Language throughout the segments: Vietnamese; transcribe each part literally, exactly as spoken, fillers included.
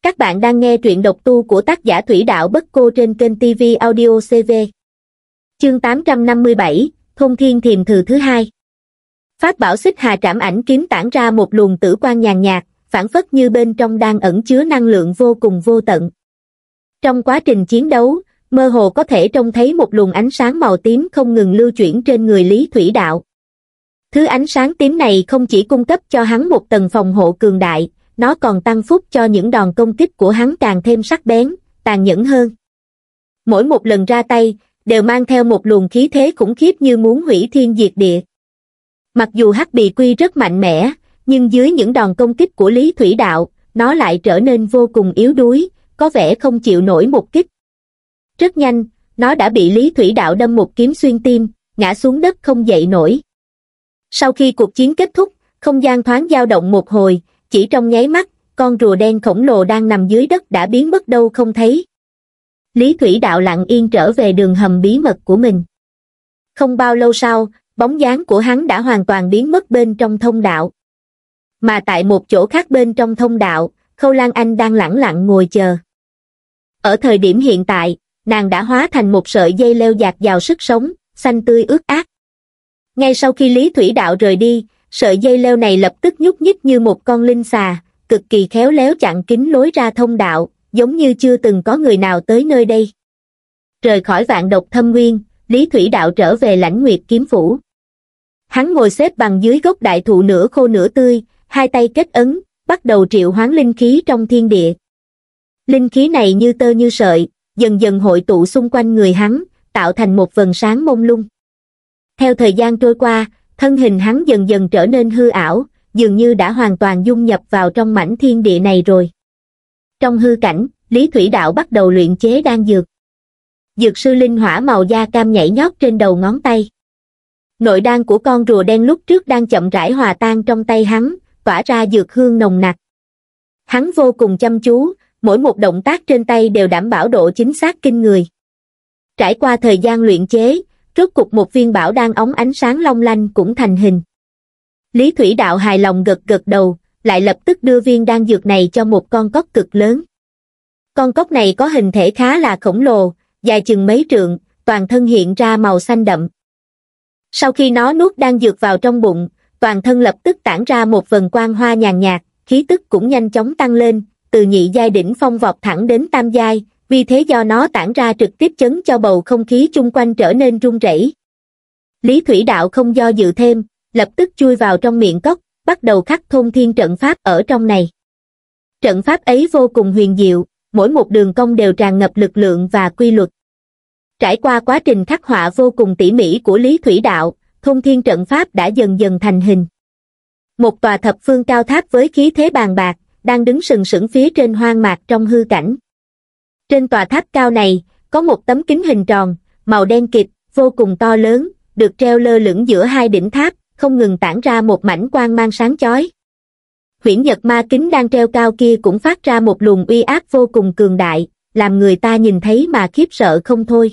Các bạn đang nghe truyện độc tu của tác giả Thủy Đạo Bất Cô trên kênh ti vi Audio xê vê. Chương tám trăm năm mươi bảy, Thôn Thiên Thiềm Thừ thứ hai. Pháp bảo Xích Hà Trảm Ảnh Kiếm tản ra một luồng tử quang nhàn nhạt, phảng phất như bên trong đang ẩn chứa năng lượng vô cùng vô tận. Trong quá trình chiến đấu, mơ hồ có thể trông thấy một luồng ánh sáng màu tím không ngừng lưu chuyển trên người Lý Thủy Đạo. Thứ ánh sáng tím này không chỉ cung cấp cho hắn một tầng phòng hộ cường đại, nó còn tăng phúc cho những đòn công kích của hắn càng thêm sắc bén, tàn nhẫn hơn. Mỗi một lần ra tay, đều mang theo một luồng khí thế khủng khiếp như muốn hủy thiên diệt địa. Mặc dù Hắc Bì Quy rất mạnh mẽ, nhưng dưới những đòn công kích của Lý Thủy Đạo, nó lại trở nên vô cùng yếu đuối, có vẻ không chịu nổi một kích. Rất nhanh, nó đã bị Lý Thủy Đạo đâm một kiếm xuyên tim, ngã xuống đất không dậy nổi. Sau khi cuộc chiến kết thúc, không gian thoáng dao động một hồi, chỉ trong nháy mắt, con rùa đen khổng lồ đang nằm dưới đất đã biến mất đâu không thấy. Lý Thủy Đạo lặng yên trở về đường hầm bí mật của mình. Không bao lâu sau, bóng dáng của hắn đã hoàn toàn biến mất bên trong thông đạo. Mà tại một chỗ khác bên trong thông đạo, Khâu Lan Anh đang lẳng lặng ngồi chờ. Ở thời điểm hiện tại, nàng đã hóa thành một sợi dây leo dạt dào sức sống, xanh tươi ướt át. Ngay sau khi Lý Thủy Đạo rời đi, sợi dây leo này lập tức nhúc nhích như một con linh xà, cực kỳ khéo léo chặn kín lối ra thông đạo, giống như chưa từng có người nào tới nơi đây. Rời khỏi Vạn Độc Thâm Nguyên, Lý Thủy Đạo trở về Lãnh Nguyệt Kiếm Phủ. Hắn ngồi xếp bằng dưới gốc đại thụ nửa khô nửa tươi, hai tay kết ấn, bắt đầu triệu hoán linh khí trong thiên địa. Linh khí này như tơ như sợi, dần dần hội tụ xung quanh người hắn, tạo thành một vầng sáng mông lung. Theo thời gian trôi qua, thân hình hắn dần dần trở nên hư ảo, dường như đã hoàn toàn dung nhập vào trong mảnh thiên địa này rồi. Trong hư cảnh, Lý Thủy Đạo bắt đầu luyện chế đan dược. Dược sư linh hỏa màu da cam nhảy nhót trên đầu ngón tay. Nội đan của con rùa đen lúc trước đang chậm rãi hòa tan trong tay hắn, tỏa ra dược hương nồng nặc. Hắn vô cùng chăm chú, mỗi một động tác trên tay đều đảm bảo độ chính xác kinh người. Trải qua thời gian luyện chế, rốt cục một viên bảo đan óng ánh sáng long lanh cũng thành hình. Lý Thủy Đạo hài lòng gật gật đầu, lại lập tức đưa viên đan dược này cho một con cóc cực lớn. Con cóc này có hình thể khá là khổng lồ, dài chừng mấy trượng, toàn thân hiện ra màu xanh đậm. Sau khi nó nuốt đan dược vào trong bụng, toàn thân lập tức tản ra một vầng quang hoa nhàn nhạt, khí tức cũng nhanh chóng tăng lên, từ nhị giai đỉnh phong vọt thẳng đến tam giai, vì thế do nó tản ra trực tiếp chấn cho bầu không khí chung quanh trở nên rung rẩy. Lý Thủy Đạo không do dự thêm, lập tức chui vào trong miệng cốc, bắt đầu khắc thôn thiên trận pháp ở trong này. Trận pháp ấy vô cùng huyền diệu, mỗi một đường cong đều tràn ngập lực lượng và quy luật. Trải qua quá trình khắc họa vô cùng tỉ mỉ của Lý Thủy Đạo, thôn thiên trận pháp đã dần dần thành hình. Một tòa thập phương cao tháp với khí thế bàn bạc, đang đứng sừng sững phía trên hoang mạc trong hư cảnh. Trên tòa tháp cao này, có một tấm kính hình tròn, màu đen kịt, vô cùng to lớn, được treo lơ lửng giữa hai đỉnh tháp, không ngừng tản ra một mảnh quang mang sáng chói. Huyễn Nhật Ma kính đang treo cao kia cũng phát ra một luồng uy áp vô cùng cường đại, làm người ta nhìn thấy mà khiếp sợ không thôi.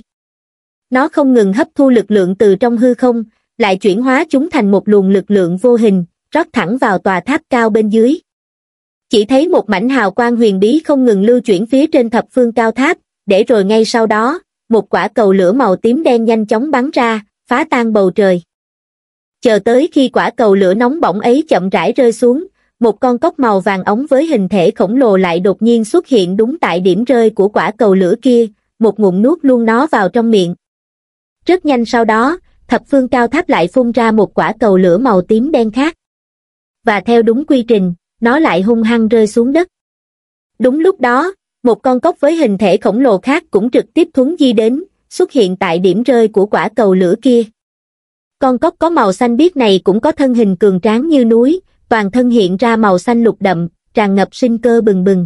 Nó không ngừng hấp thu lực lượng từ trong hư không, lại chuyển hóa chúng thành một luồng lực lượng vô hình, rót thẳng vào tòa tháp cao bên dưới. Chỉ thấy một mảnh hào quang huyền bí không ngừng lưu chuyển phía trên thập phương cao tháp, để rồi ngay sau đó, một quả cầu lửa màu tím đen nhanh chóng bắn ra, phá tan bầu trời. Chờ tới khi quả cầu lửa nóng bỏng ấy chậm rãi rơi xuống, một con cóc màu vàng óng với hình thể khổng lồ lại đột nhiên xuất hiện đúng tại điểm rơi của quả cầu lửa kia, một ngụm nuốt luôn nó vào trong miệng. Rất nhanh sau đó, thập phương cao tháp lại phun ra một quả cầu lửa màu tím đen khác. Và theo đúng quy trình, nó lại hung hăng rơi xuống đất. Đúng lúc đó, một con cóc với hình thể khổng lồ khác cũng trực tiếp thuấn di đến, xuất hiện tại điểm rơi của quả cầu lửa kia. Con cóc có màu xanh biếc này cũng có thân hình cường tráng như núi, toàn thân hiện ra màu xanh lục đậm, tràn ngập sinh cơ bừng bừng.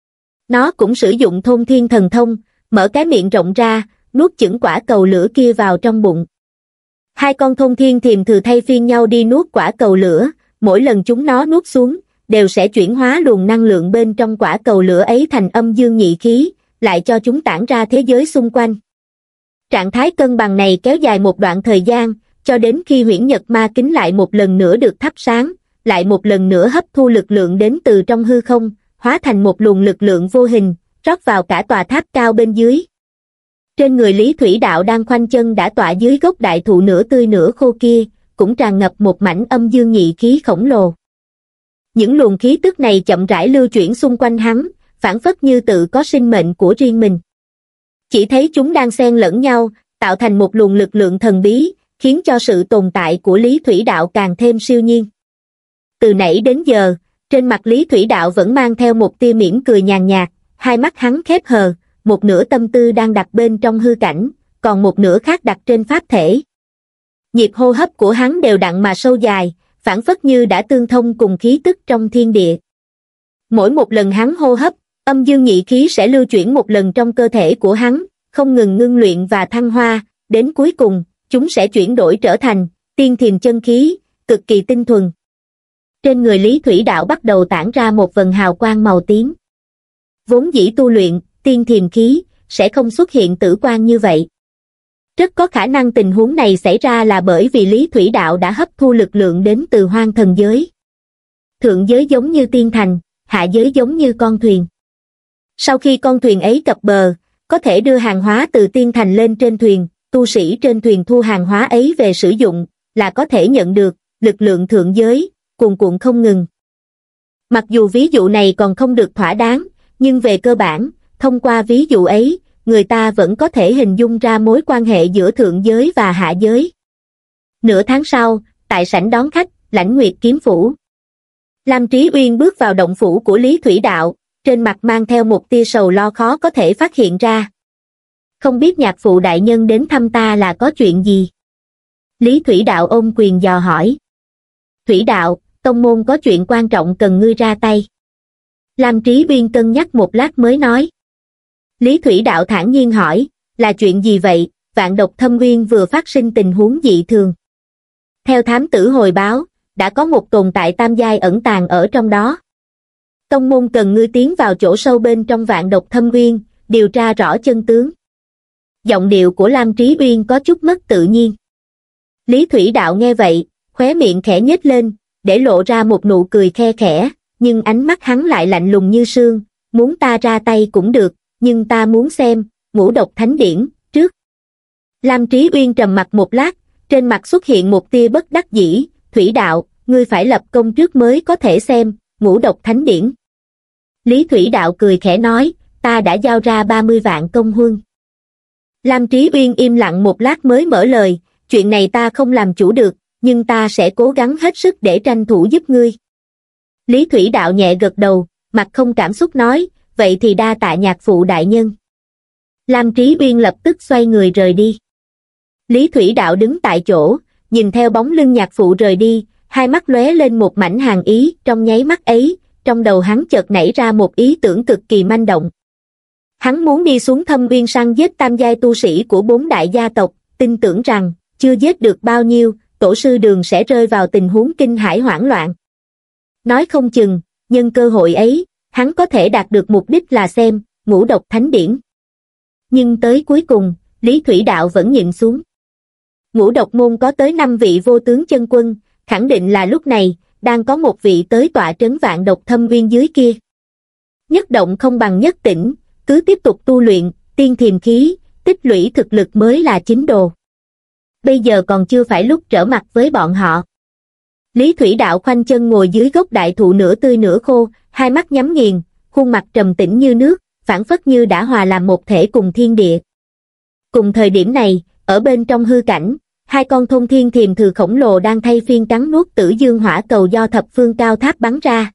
Nó cũng sử dụng thôn thiên thần thông, mở cái miệng rộng ra, nuốt chửng quả cầu lửa kia vào trong bụng. Hai con thôn thiên thiềm thừ thay phiên nhau đi nuốt quả cầu lửa, mỗi lần chúng nó nuốt xuống, đều sẽ chuyển hóa luồng năng lượng bên trong quả cầu lửa ấy thành âm dương nhị khí, lại cho chúng tản ra thế giới xung quanh. Trạng thái cân bằng này kéo dài một đoạn thời gian, cho đến khi Huyễn Nhật Ma kính lại một lần nữa được thắp sáng, lại một lần nữa hấp thu lực lượng đến từ trong hư không, hóa thành một luồng lực lượng vô hình, rót vào cả tòa tháp cao bên dưới. Trên người Lý Thủy Đạo đang khoanh chân đã tọa dưới gốc đại thụ nửa tươi nửa khô kia, cũng tràn ngập một mảnh âm dương nhị khí khổng lồ. Những luồng khí tức này chậm rãi lưu chuyển xung quanh hắn, phảng phất như tự có sinh mệnh của riêng mình. Chỉ thấy chúng đang xen lẫn nhau, tạo thành một luồng lực lượng thần bí, khiến cho sự tồn tại của Lý Thủy Đạo càng thêm siêu nhiên. Từ nãy đến giờ, trên mặt Lý Thủy Đạo vẫn mang theo một tia mỉm cười nhàn nhạt, hai mắt hắn khép hờ, một nửa tâm tư đang đặt bên trong hư cảnh, còn một nửa khác đặt trên pháp thể. Nhịp hô hấp của hắn đều đặn mà sâu dài, phảng phất như đã tương thông cùng khí tức trong thiên địa. Mỗi một lần hắn hô hấp, âm dương nhị khí sẽ lưu chuyển một lần trong cơ thể của hắn, không ngừng ngưng luyện và thăng hoa, đến cuối cùng, chúng sẽ chuyển đổi trở thành tiên thiềm chân khí, cực kỳ tinh thuần. Trên người Lý Thủy Đạo bắt đầu tản ra một vầng hào quang màu tím. Vốn dĩ tu luyện tiên thiềm khí sẽ không xuất hiện tử quang như vậy. Rất có khả năng tình huống này xảy ra là bởi vì Lý Thủy Đạo đã hấp thu lực lượng đến từ hoang thần giới. Thượng giới giống như tiên thành, hạ giới giống như con thuyền. Sau khi con thuyền ấy cập bờ, có thể đưa hàng hóa từ tiên thành lên trên thuyền, tu sĩ trên thuyền thu hàng hóa ấy về sử dụng, là có thể nhận được lực lượng thượng giới, cuồn cuộn không ngừng. Mặc dù ví dụ này còn không được thỏa đáng, nhưng về cơ bản, thông qua ví dụ ấy, người ta vẫn có thể hình dung ra mối quan hệ giữa thượng giới và hạ giới. Nửa tháng sau, tại sảnh đón khách, Lãnh Nguyệt kiếm phủ. Lam Trí Uyên bước vào động phủ của Lý Thủy Đạo, trên mặt mang theo một tia sầu lo khó có thể phát hiện ra. Không biết nhạc phụ đại nhân đến thăm ta là có chuyện gì? Lý Thủy Đạo ôm quyền dò hỏi. Thủy Đạo, tông môn có chuyện quan trọng cần ngươi ra tay. Lam Trí Uyên cân nhắc một lát mới nói. Lý Thủy Đạo thản nhiên hỏi, là chuyện gì vậy? Vạn Độc Thâm Uyên vừa phát sinh tình huống dị thường. Theo thám tử hồi báo, đã có một tồn tại tam giai ẩn tàng ở trong đó. Tông môn cần ngươi tiến vào chỗ sâu bên trong Vạn Độc Thâm Uyên, điều tra rõ chân tướng. Giọng điệu của Lam Trí Uyên có chút mất tự nhiên. Lý Thủy Đạo nghe vậy, khóe miệng khẽ nhếch lên, để lộ ra một nụ cười khe khẽ, nhưng ánh mắt hắn lại lạnh lùng như sương, muốn ta ra tay cũng được, nhưng ta muốn xem Ngũ Độc Thánh Điển trước. Lam Trí Uyên trầm mặt một lát, trên mặt xuất hiện một tia bất đắc dĩ, Thủy Đạo, ngươi phải lập công trước mới có thể xem Ngũ Độc Thánh Điển. Lý Thủy Đạo cười khẽ nói, ta đã giao ra ba mươi vạn công huân. Lam Trí Uyên im lặng một lát mới mở lời, chuyện này ta không làm chủ được, nhưng ta sẽ cố gắng hết sức để tranh thủ giúp ngươi. Lý Thủy Đạo nhẹ gật đầu, mặt không cảm xúc nói, vậy thì đa tạ nhạc phụ đại nhân. Lam Trí Uyên lập tức xoay người rời đi. Lý Thủy Đạo đứng tại chỗ, nhìn theo bóng lưng nhạc phụ rời đi, hai mắt lóe lên một mảnh hàn ý, trong nháy mắt ấy, trong đầu hắn chợt nảy ra một ý tưởng cực kỳ manh động. Hắn muốn đi xuống Thâm Uyên săn giết tam giai tu sĩ của bốn đại gia tộc, tin tưởng rằng, chưa giết được bao nhiêu, tổ sư Đường sẽ rơi vào tình huống kinh hãi hoảng loạn. Nói không chừng, nhân cơ hội ấy, hắn có thể đạt được mục đích là xem Ngũ Độc Thánh Điển. Nhưng tới cuối cùng, Lý Thủy Đạo vẫn nhịn xuống. Ngũ Độc môn có tới năm vị vô tướng chân quân, khẳng định là lúc này, đang có một vị tới tọa trấn Vạn Độc Thâm Uyên dưới kia. Nhất động không bằng nhất tĩnh, cứ tiếp tục tu luyện, tiên thiềm khí, tích lũy thực lực mới là chính đồ. Bây giờ còn chưa phải lúc trở mặt với bọn họ. Lý Thủy Đạo khoanh chân ngồi dưới gốc đại thụ nửa tươi nửa khô, hai mắt nhắm nghiền, khuôn mặt trầm tĩnh như nước, phảng phất như đã hòa làm một thể cùng thiên địa. Cùng thời điểm này, ở bên trong hư cảnh, hai con thôn thiên thiềm thừ khổng lồ đang thay phiên cắn nuốt tử dương hỏa cầu do thập phương cao tháp bắn ra.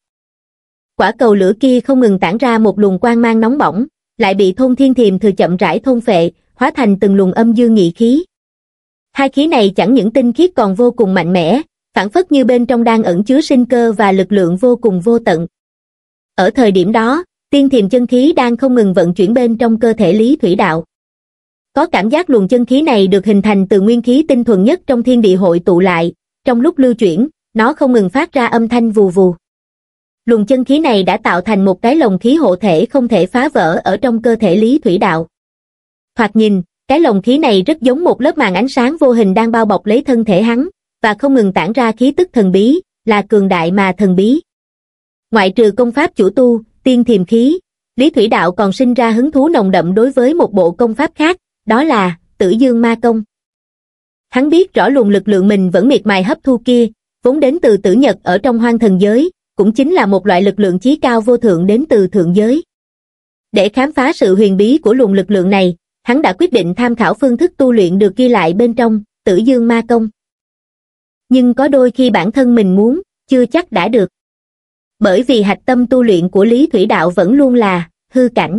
Quả cầu lửa kia không ngừng tản ra một luồng quang mang nóng bỏng, lại bị thôn thiên thiềm thừ chậm rãi thôn phệ, hóa thành từng luồng âm dương nhị khí. Hai khí này chẳng những tinh khiết còn vô cùng mạnh mẽ, phảng phất như bên trong đang ẩn chứa sinh cơ và lực lượng vô cùng vô tận. Ở thời điểm đó, tiên thiềm chân khí đang không ngừng vận chuyển bên trong cơ thể Lý Thủy Đạo. Có cảm giác luồng chân khí này được hình thành từ nguyên khí tinh thuần nhất trong thiên địa hội tụ lại, trong lúc lưu chuyển, nó không ngừng phát ra âm thanh vù vù. Luồng chân khí này đã tạo thành một cái lồng khí hộ thể không thể phá vỡ ở trong cơ thể Lý Thủy Đạo. Thoạt nhìn, cái lồng khí này rất giống một lớp màn ánh sáng vô hình đang bao bọc lấy thân thể hắn, và không ngừng tản ra khí tức thần bí, là cường đại mà thần bí. Ngoại trừ công pháp chủ tu, tiên thiềm khí, Lý Thủy Đạo còn sinh ra hứng thú nồng đậm đối với một bộ công pháp khác, đó là Tử Dương Ma Công. Hắn biết rõ luồng lực lượng mình vẫn miệt mài hấp thu kia, vốn đến từ Tử Nhật ở trong hoang thần giới, cũng chính là một loại lực lượng chí cao vô thượng đến từ thượng giới. Để khám phá sự huyền bí của luồng lực lượng này, hắn đã quyết định tham khảo phương thức tu luyện được ghi lại bên trong Tử Dương Ma Công. Nhưng có đôi khi bản thân mình muốn, chưa chắc đã được. Bởi vì hạch tâm tu luyện của Lý Thủy Đạo vẫn luôn là hư cảnh.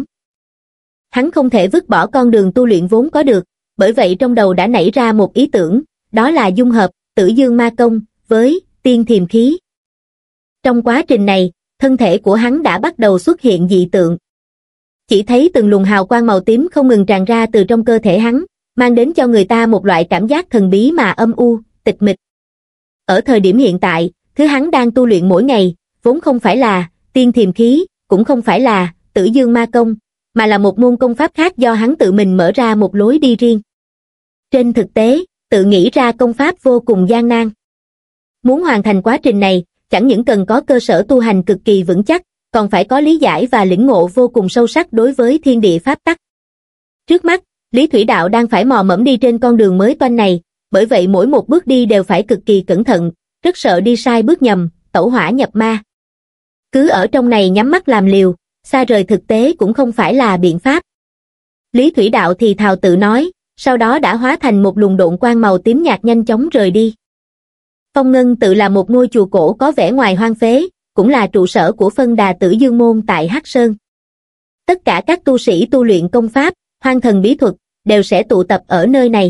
Hắn không thể vứt bỏ con đường tu luyện vốn có được, bởi vậy trong đầu đã nảy ra một ý tưởng, đó là dung hợp Tử Dương Ma Công với tiên thiềm khí. Trong quá trình này, thân thể của hắn đã bắt đầu xuất hiện dị tượng. Chỉ thấy từng luồng hào quang màu tím không ngừng tràn ra từ trong cơ thể hắn, mang đến cho người ta một loại cảm giác thần bí mà âm u, tịch mịch. Ở thời điểm hiện tại, thứ hắn đang tu luyện mỗi ngày, vốn không phải là tiên thiềm khí, cũng không phải là Tử Dương Ma Công, mà là một môn công pháp khác do hắn tự mình mở ra một lối đi riêng. Trên thực tế, tự nghĩ ra công pháp vô cùng gian nan. Muốn hoàn thành quá trình này, chẳng những cần có cơ sở tu hành cực kỳ vững chắc, còn phải có lý giải và lĩnh ngộ vô cùng sâu sắc đối với thiên địa pháp tắc. Trước mắt, Lý Thủy Đạo đang phải mò mẫm đi trên con đường mới toanh này, bởi vậy mỗi một bước đi đều phải cực kỳ cẩn thận, rất sợ đi sai bước nhầm, tẩu hỏa nhập ma. Cứ ở trong này nhắm mắt làm liều, xa rời thực tế cũng không phải là biện pháp. Lý Thủy Đạo thì thào tự nói, sau đó đã hóa thành một luồng độn quang màu tím nhạt nhanh chóng rời đi. Phong Ngân tự là một ngôi chùa cổ có vẻ ngoài hoang phế, cũng là trụ sở của phân đà Tử Dương Môn tại Hắc Sơn. Tất cả các tu sĩ tu luyện công pháp, hoang thần bí thuật, đều sẽ tụ tập ở nơi này.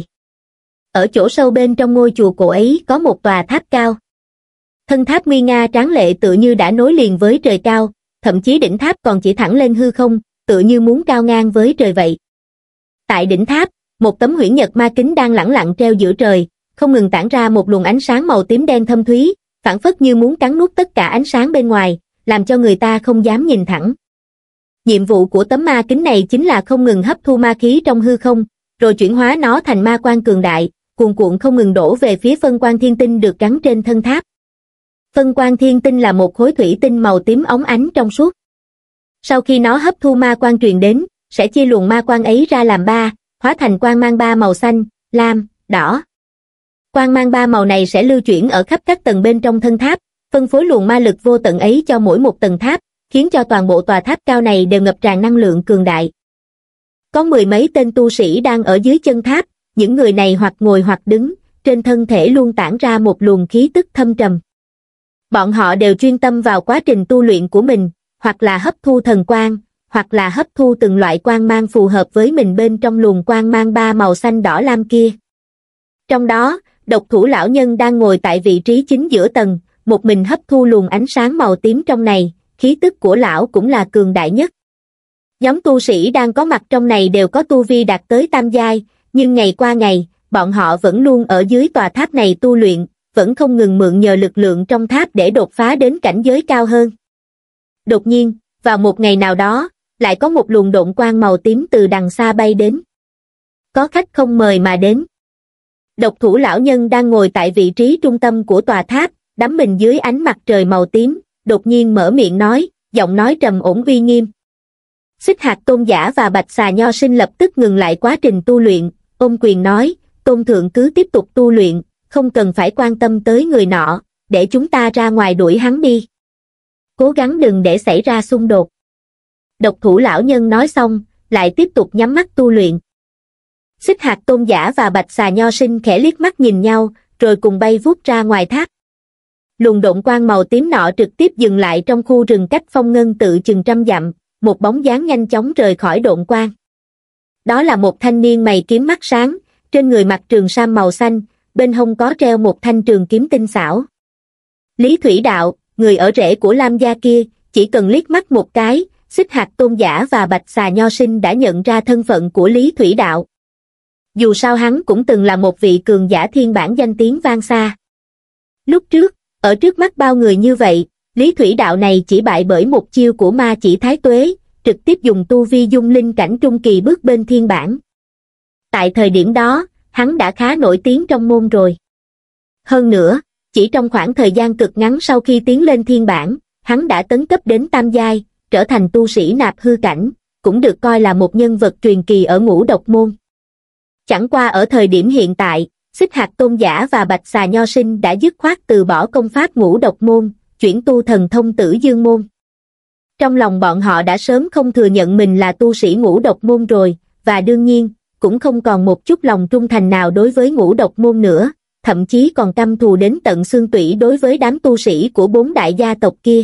Ở chỗ sâu bên trong ngôi chùa cổ ấy có một tòa tháp cao. Thân tháp nguy nga tráng lệ tựa như đã nối liền với trời cao, thậm chí đỉnh tháp còn chỉ thẳng lên hư không, tựa như muốn cao ngang với trời vậy. Tại đỉnh tháp, một tấm huyễn nhật ma kính đang lẳng lặng treo giữa trời, không ngừng tản ra một luồng ánh sáng màu tím đen thâm thúy, phảng phất như muốn cắn nuốt tất cả ánh sáng bên ngoài, làm cho người ta không dám nhìn thẳng. Nhiệm vụ của tấm ma kính này chính là không ngừng hấp thu ma khí trong hư không, rồi chuyển hóa nó thành ma quang cường đại, cuồn cuộn không ngừng đổ về phía phân quang thiên tinh được gắn trên thân tháp. Phân quang thiên tinh là một khối thủy tinh màu tím óng ánh trong suốt. Sau khi nó hấp thu ma quang truyền đến, sẽ chia luồng ma quang ấy ra làm ba, hóa thành quang mang ba màu xanh, lam, đỏ. Quang mang ba màu này sẽ lưu chuyển ở khắp các tầng bên trong thân tháp, phân phối luồng ma lực vô tận ấy cho mỗi một tầng tháp, khiến cho toàn bộ tòa tháp cao này đều ngập tràn năng lượng cường đại. Có mười mấy tên tu sĩ đang ở dưới chân tháp, những người này hoặc ngồi hoặc đứng, trên thân thể luôn tản ra một luồng khí tức thâm trầm. Bọn họ đều chuyên tâm vào quá trình tu luyện của mình, hoặc là hấp thu thần quang, hoặc là hấp thu từng loại quang mang phù hợp với mình bên trong luồng quang mang ba màu xanh đỏ lam kia. Trong đó, Độc Thủ lão nhân đang ngồi tại vị trí chính giữa tầng, một mình hấp thu luồng ánh sáng màu tím trong này, khí tức của lão cũng là cường đại nhất. Nhóm tu sĩ đang có mặt trong này đều có tu vi đạt tới tam giai, nhưng ngày qua ngày, bọn họ vẫn luôn ở dưới tòa tháp này tu luyện, vẫn không ngừng mượn nhờ lực lượng trong tháp để đột phá đến cảnh giới cao hơn. Đột nhiên, vào một ngày nào đó, lại có một luồng độn quang màu tím từ đằng xa bay đến. Có khách không mời mà đến. Độc Thủ lão nhân đang ngồi tại vị trí trung tâm của tòa tháp, đắm mình dưới ánh mặt trời màu tím, đột nhiên mở miệng nói, giọng nói trầm ổn uy nghiêm. Xích Hạt Tôn giả và Bạch Xà Nho Sinh lập tức ngừng lại quá trình tu luyện, ôm quyền nói, Tôn thượng cứ tiếp tục tu luyện, không cần phải quan tâm tới người nọ, để chúng ta ra ngoài đuổi hắn đi. Cố gắng đừng để xảy ra xung đột. Độc Thủ lão nhân nói xong, lại tiếp tục nhắm mắt tu luyện. Xích Hạt Tôn giả và Bạch Xà Nho Sinh khẽ liếc mắt nhìn nhau, rồi cùng bay vút ra ngoài tháp. Luồng độn quang màu tím nọ trực tiếp dừng lại trong khu rừng cách Phong Ngân tự chừng trăm dặm, một bóng dáng nhanh chóng rời khỏi độn quang. Đó là một thanh niên mày kiếm mắt sáng, trên người mặc trường sam màu xanh, bên hông có treo một thanh trường kiếm tinh xảo. Lý Thủy Đạo, người ở rễ của Lam gia kia, chỉ cần liếc mắt một cái, Xích Hạt Tôn giả và Bạch Xà Nho Sinh đã nhận ra thân phận của Lý Thủy Đạo. Dù sao hắn cũng từng là một vị cường giả thiên bản danh tiếng vang xa. Lúc trước, ở trước mắt bao người như vậy, Lý Thủy Đạo này chỉ bại bởi một chiêu của Ma Chỉ Thái Tuế, trực tiếp dùng tu vi dung linh cảnh trung kỳ bước bên thiên bản. Tại thời điểm đó, hắn đã khá nổi tiếng trong môn rồi. Hơn nữa, chỉ trong khoảng thời gian cực ngắn sau khi tiến lên thiên bản, hắn đã tấn cấp đến tam giai, trở thành tu sĩ nạp hư cảnh, cũng được coi là một nhân vật truyền kỳ ở Ngũ Độc Môn. Chẳng qua ở thời điểm hiện tại, Xích Hạt Tôn Giả và Bạch Xà Nho Sinh đã dứt khoát từ bỏ công pháp Ngũ Độc Môn, chuyển tu thần thông Tử Dương Môn. Trong lòng bọn họ đã sớm không thừa nhận mình là tu sĩ Ngũ Độc Môn rồi, và đương nhiên, cũng không còn một chút lòng trung thành nào đối với Ngũ Độc Môn nữa, thậm chí còn căm thù đến tận xương tủy đối với đám tu sĩ của bốn đại gia tộc kia.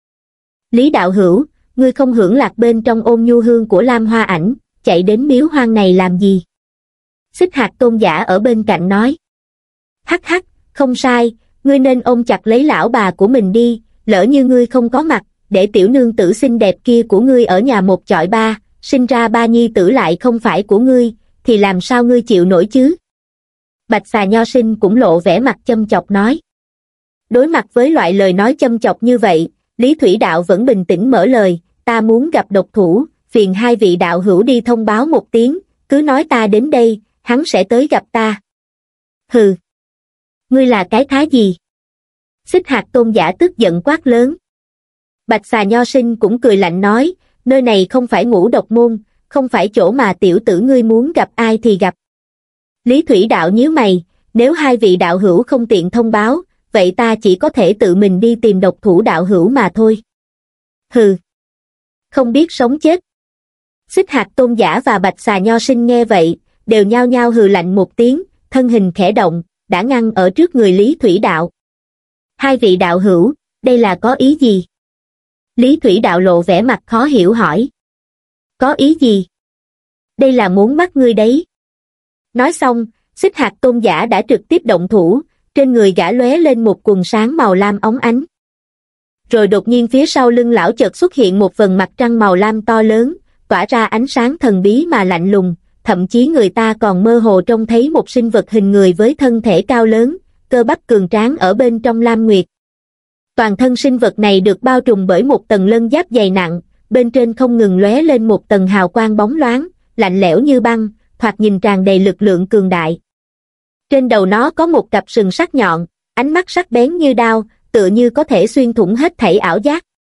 Lý đạo hữu, ngươi không hưởng lạc bên trong ôn nhu hương của Lam Hoa Ảnh, chạy đến miếu hoang này làm gì? Xích Hạt Tôn Giả ở bên cạnh nói. Hắc hắc, không sai, ngươi nên ôm chặt lấy lão bà của mình đi, lỡ như ngươi không có mặt, để tiểu nương tử xinh đẹp kia của ngươi ở nhà một chọi ba, sinh ra ba nhi tử lại không phải của ngươi, thì làm sao ngươi chịu nổi chứ? Bạch Xà Nho Sinh cũng lộ vẻ mặt châm chọc nói. Đối mặt với loại lời nói châm chọc như vậy, Lý Thủy Đạo vẫn bình tĩnh mở lời, ta muốn gặp độc thủ, phiền hai vị đạo hữu đi thông báo một tiếng, cứ nói ta đến đây, hắn sẽ tới gặp ta. Hừ! Ngươi là cái thá gì? Xích Hạt Tôn Giả tức giận quát lớn. Bạch Xà Nho Sinh cũng cười lạnh nói, nơi này không phải Ngũ Độc Môn, không phải chỗ mà tiểu tử ngươi muốn gặp ai thì gặp. Lý Thủy Đạo nhíu mày, nếu hai vị đạo hữu không tiện thông báo, vậy ta chỉ có thể tự mình đi tìm độc thủ đạo hữu mà thôi. Hừ! Không biết sống chết. Xích Hạt Tôn Giả và Bạch Xà Nho Sinh nghe vậy, đều nhao nhao hừ lạnh một tiếng, thân hình khẽ động, đã ngăn ở trước người Lý Thủy Đạo. Hai vị đạo hữu, đây là có ý gì? Lý Thủy Đạo lộ vẻ mặt khó hiểu hỏi. Có ý gì? Đây là muốn bắt ngươi đấy. Nói xong, Xích Hạt Tôn Giả đã trực tiếp động thủ, trên người gã lóe lên một quần sáng màu lam óng ánh. Rồi đột nhiên phía sau lưng lão chợt xuất hiện một vầng mặt trăng màu lam to lớn, tỏa ra ánh sáng thần bí mà lạnh lùng, thậm chí người ta còn mơ hồ trông thấy một sinh vật hình người với thân thể cao lớn, cơ bắp cường tráng ở bên trong lam nguyệt. Toàn thân sinh vật này được bao trùm bởi một tầng lân giáp dày nặng, bên trên không ngừng lóe lên một tầng hào quang bóng loáng, lạnh lẽo như băng, thoạt nhìn tràn đầy lực lượng cường đại. Trên đầu nó có một cặp sừng sắc nhọn, ánh mắt sắc bén như đao, tựa như có thể xuyên thủng hết thảy ảo giác.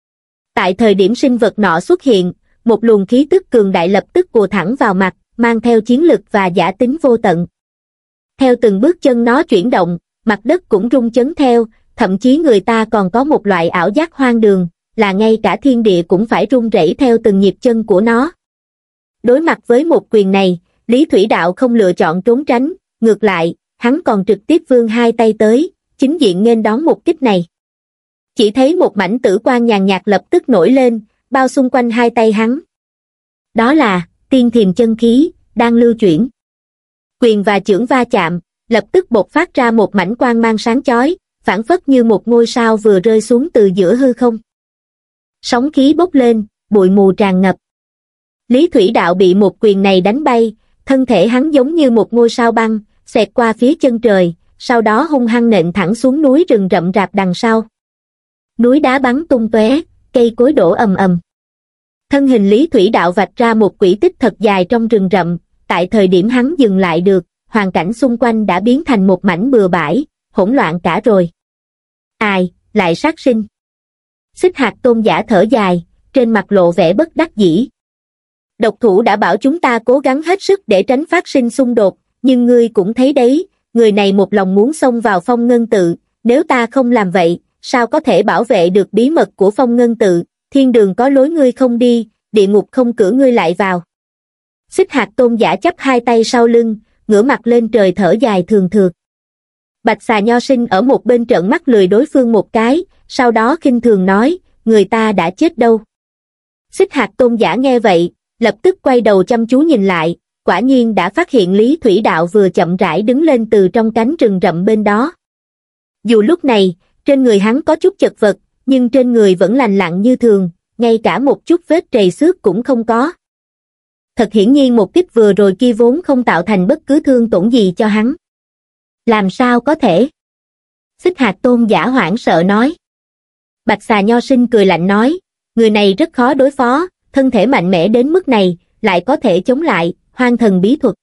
Tại thời điểm sinh vật nọ xuất hiện, một luồng khí tức cường đại lập tức ùa thẳng vào mặt, mang theo chiến lực và giả tính vô tận. Theo từng bước chân nó chuyển động, mặt đất cũng rung chấn theo, thậm chí người ta còn có một loại ảo giác hoang đường, là ngay cả thiên địa cũng phải rung rẩy theo từng nhịp chân của nó. Đối mặt với một quyền này, Lý Thủy Đạo không lựa chọn trốn tránh, ngược lại, hắn còn trực tiếp vươn hai tay tới, chính diện nghênh đón một kích này. Chỉ thấy một mảnh tử quang nhàn nhạt lập tức nổi lên, bao xung quanh hai tay hắn. Đó là tiên thiềm chân khí, đang lưu chuyển. Quyền và chưởng va chạm, lập tức bộc phát ra một mảnh quang mang sáng chói, phảng phất như một ngôi sao vừa rơi xuống từ giữa hư không. Sóng khí bốc lên, bụi mù tràn ngập. Lý Thủy Đạo bị một quyền này đánh bay, thân thể hắn giống như một ngôi sao băng, xẹt qua phía chân trời, sau đó hung hăng nện thẳng xuống núi rừng rậm rạp đằng sau. Núi đá bắn tung tóe, cây cối đổ ầm ầm. Thân hình Lý Thủy Đạo vạch ra một quỹ tích thật dài trong rừng rậm, tại thời điểm hắn dừng lại được, hoàn cảnh xung quanh đã biến thành một mảnh bừa bãi, hỗn loạn cả rồi. Ai, lại sát sinh. Xích Hạt Tôn Giả thở dài, trên mặt lộ vẻ bất đắc dĩ. Độc thủ đã bảo chúng ta cố gắng hết sức để tránh phát sinh xung đột, nhưng ngươi cũng thấy đấy, người này một lòng muốn xông vào Phong Ngân Tự, nếu ta không làm vậy, sao có thể bảo vệ được bí mật của Phong Ngân Tự, thiên đường có lối ngươi không đi, địa ngục không cửa ngươi lại vào. Xích Hạt Tôn Giả chắp hai tay sau lưng, ngửa mặt lên trời thở dài thường thượt. Bạch Xà Nho Sinh ở một bên trợn mắt lười đối phương một cái, sau đó khinh thường nói, người ta đã chết đâu. Xích Hạt Tôn Giả nghe vậy, lập tức quay đầu chăm chú nhìn lại, quả nhiên đã phát hiện Lý Thủy Đạo vừa chậm rãi đứng lên từ trong cánh rừng rậm bên đó. Dù lúc này, trên người hắn có chút chật vật, nhưng trên người vẫn lành lặn như thường, ngay cả một chút vết trầy xước cũng không có. Thật hiển nhiên một kích vừa rồi kia vốn không tạo thành bất cứ thương tổn gì cho hắn. Làm sao có thể? Xích Hạt Tôn Giả hoảng sợ nói. Bạch Xà Nho Sinh cười lạnh nói, người này rất khó đối phó, thân thể mạnh mẽ đến mức này, lại có thể chống lại, hoang thần bí thuật.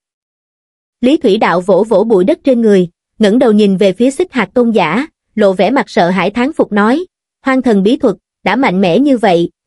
Lý Thủy Đạo vỗ vỗ bụi đất trên người, ngẩng đầu nhìn về phía Xích Hạt Tôn Giả, lộ vẻ mặt sợ hãi thán phục nói, hoang thần bí thuật, đã mạnh mẽ như vậy,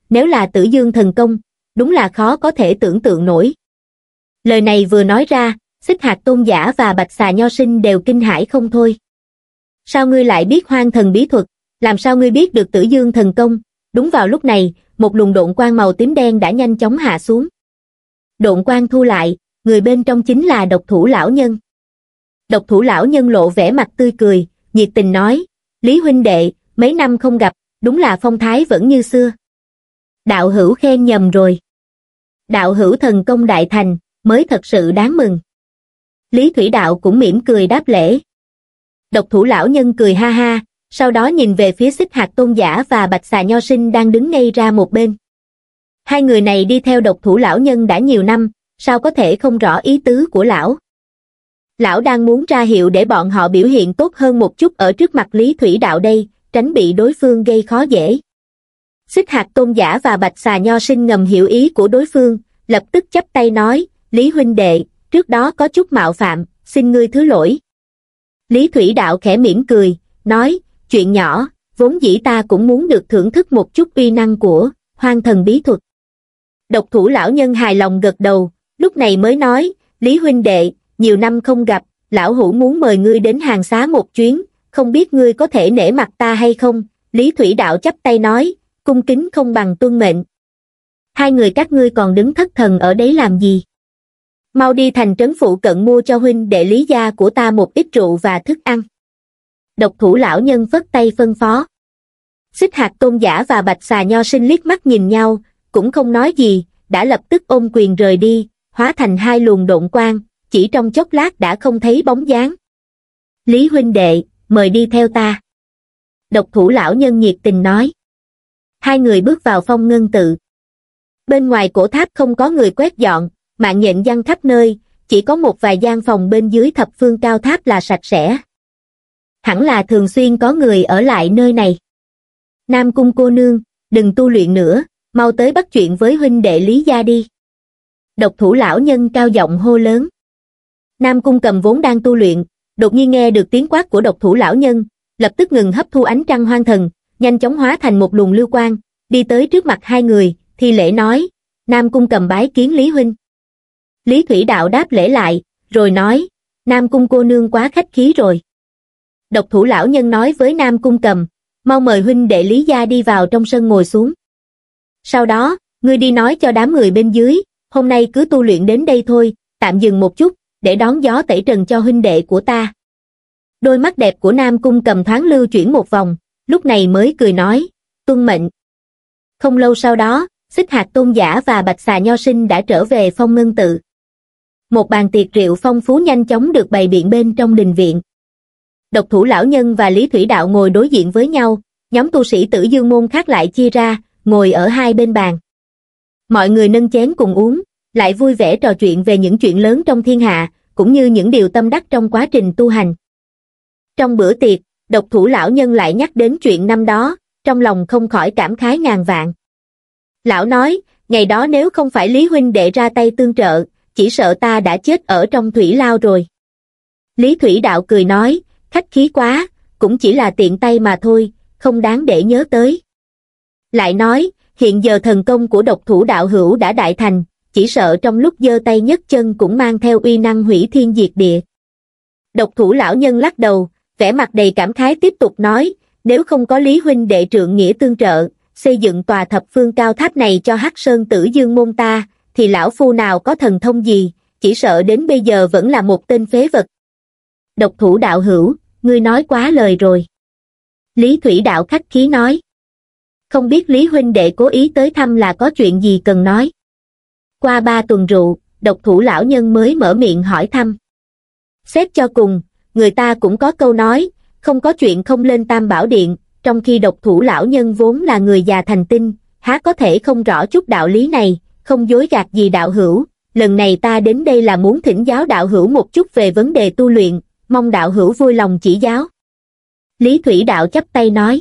nếu là Tử Dương thần công, đúng là khó có thể tưởng tượng nổi. Lời này vừa nói ra, Xích Hạt Tôn giả và Bạch Xà Nho Sinh đều kinh hãi không thôi. Sao ngươi lại biết Hoang Thần bí thuật, làm sao ngươi biết được Tử Dương thần công? Đúng vào lúc này, một luồng độn quang màu tím đen đã nhanh chóng hạ xuống. Độn quang thu lại, người bên trong chính là Độc Thủ lão nhân. Độc Thủ lão nhân lộ vẻ mặt tươi cười, nhiệt tình nói, Lý huynh đệ, mấy năm không gặp, đúng là phong thái vẫn như xưa. Đạo hữu khen nhầm rồi. Đạo hữu thần công đại thành, mới thật sự đáng mừng. Lý Thủy Đạo cũng mỉm cười đáp lễ. Độc Thủ lão nhân cười ha ha, sau đó nhìn về phía Xích Hạt Tôn giả và Bạch Xà Nho Sinh đang đứng ngay ra một bên. Hai người này đi theo Độc Thủ lão nhân đã nhiều năm, sao có thể không rõ ý tứ của lão. Lão đang muốn ra hiệu để bọn họ biểu hiện tốt hơn một chút ở trước mặt Lý Thủy Đạo đây, tránh bị đối phương gây khó dễ. Xích Hạt Tôn giả và Bạch Xà Nho Sinh ngầm hiểu ý của đối phương, lập tức chắp tay nói, Lý huynh đệ, trước đó có chút mạo phạm, xin ngươi thứ lỗi. Lý Thủy Đạo khẽ mỉm cười, nói, chuyện nhỏ, vốn dĩ ta cũng muốn được thưởng thức một chút uy năng của Hoang Thần bí thuật. Độc Thủ lão nhân hài lòng gật đầu, lúc này mới nói, Lý huynh đệ, nhiều năm không gặp, lão hữu muốn mời ngươi đến Hàng Xá một chuyến, không biết ngươi có thể nể mặt ta hay không? Lý Thủy Đạo chắp tay nói, cung kính không bằng tuân mệnh. Hai người các ngươi còn đứng thất thần ở đấy làm gì? Mau đi thành trấn phụ cận mua cho huynh đệ Lý gia của ta một ít rượu và thức ăn. Độc Thủ lão nhân phất tay phân phó. Xích Hạt Tôn giả và Bạch Xà Nho Sinh liếc mắt nhìn nhau, cũng không nói gì, đã lập tức ôm quyền rời đi, hóa thành hai luồng độn quang, chỉ trong chốc lát đã không thấy bóng dáng. Lý huynh đệ, mời đi theo ta. Độc Thủ lão nhân nhiệt tình nói. Hai người bước vào Phong Ngân tự. Bên ngoài cổ tháp không có người quét dọn, mạng nhện giăng khắp nơi, chỉ có một vài gian phòng bên dưới thập phương cao tháp là sạch sẽ. Hẳn là thường xuyên có người ở lại nơi này. Nam Cung cô nương, đừng tu luyện nữa, mau tới bắt chuyện với huynh đệ Lý gia đi. Độc Thủ lão nhân cao giọng hô lớn. Nam Cung Cầm vốn đang tu luyện, đột nhiên nghe được tiếng quát của Độc Thủ lão nhân, lập tức ngừng hấp thu ánh trăng hoang thần, nhanh chóng hóa thành một luồng lưu quang, đi tới trước mặt hai người, thi lễ nói, Nam Cung Cầm bái kiến Lý huynh. Lý Thủy Đạo đáp lễ lại, rồi nói, Nam Cung cô nương quá khách khí rồi. Độc Thủ lão nhân nói với Nam Cung Cầm, mau mời huynh đệ Lý gia đi vào trong sân ngồi xuống. Sau đó, ngươi đi nói cho đám người bên dưới, hôm nay cứ tu luyện đến đây thôi, tạm dừng một chút, để đón gió tẩy trần cho huynh đệ của ta. Đôi mắt đẹp của Nam Cung Cầm thoáng lưu chuyển một vòng, lúc này mới cười nói, tuân mệnh. Không lâu sau đó, Xích Hạt Tôn giả và Bạch Xà Nho Sinh đã trở về Phong Ngân tự. Một bàn tiệc rượu phong phú nhanh chóng được bày biện bên trong đình viện. Độc Thủ lão nhân và Lý Thủy Đạo ngồi đối diện với nhau, nhóm tu sĩ Tử Dương môn khác lại chia ra, ngồi ở hai bên bàn. Mọi người nâng chén cùng uống, lại vui vẻ trò chuyện về những chuyện lớn trong thiên hạ, cũng như những điều tâm đắc trong quá trình tu hành. Trong bữa tiệc, Độc Thủ lão nhân lại nhắc đến chuyện năm đó, trong lòng không khỏi cảm khái ngàn vạn. Lão nói, ngày đó nếu không phải Lý huynh đệ ra tay tương trợ, chỉ sợ ta đã chết ở trong thủy lao rồi. Lý Thủy Đạo cười nói, khách khí quá, cũng chỉ là tiện tay mà thôi, không đáng để nhớ tới. Lại nói, hiện giờ thần công của Độc Thủ đạo hữu đã đại thành, chỉ sợ trong lúc giơ tay nhấc chân cũng mang theo uy năng hủy thiên diệt địa. Độc Thủ lão nhân lắc đầu, vẻ mặt đầy cảm khái tiếp tục nói, nếu không có Lý huynh đệ trượng nghĩa tương trợ, xây dựng tòa thập phương cao tháp này cho Hắc Sơn Tử Dương môn ta, thì lão phu nào có thần thông gì, chỉ sợ đến bây giờ vẫn là một tên phế vật. Độc Thủ đạo hữu, ngươi nói quá lời rồi. Lý Thủy Đạo khách khí nói. Không biết Lý huynh đệ cố ý tới thăm là có chuyện gì cần nói. Qua ba tuần rượu, Độc Thủ lão nhân mới mở miệng hỏi thăm. Xét cho cùng, người ta cũng có câu nói, không có chuyện không lên Tam Bảo Điện, trong khi Độc Thủ lão nhân vốn là người già thành tinh, há có thể không rõ chút đạo lý này, không dối gạt gì đạo hữu. Lần này ta đến đây là muốn thỉnh giáo đạo hữu một chút về vấn đề tu luyện, mong đạo hữu vui lòng chỉ giáo. Lý Thủy Đạo chắp tay nói.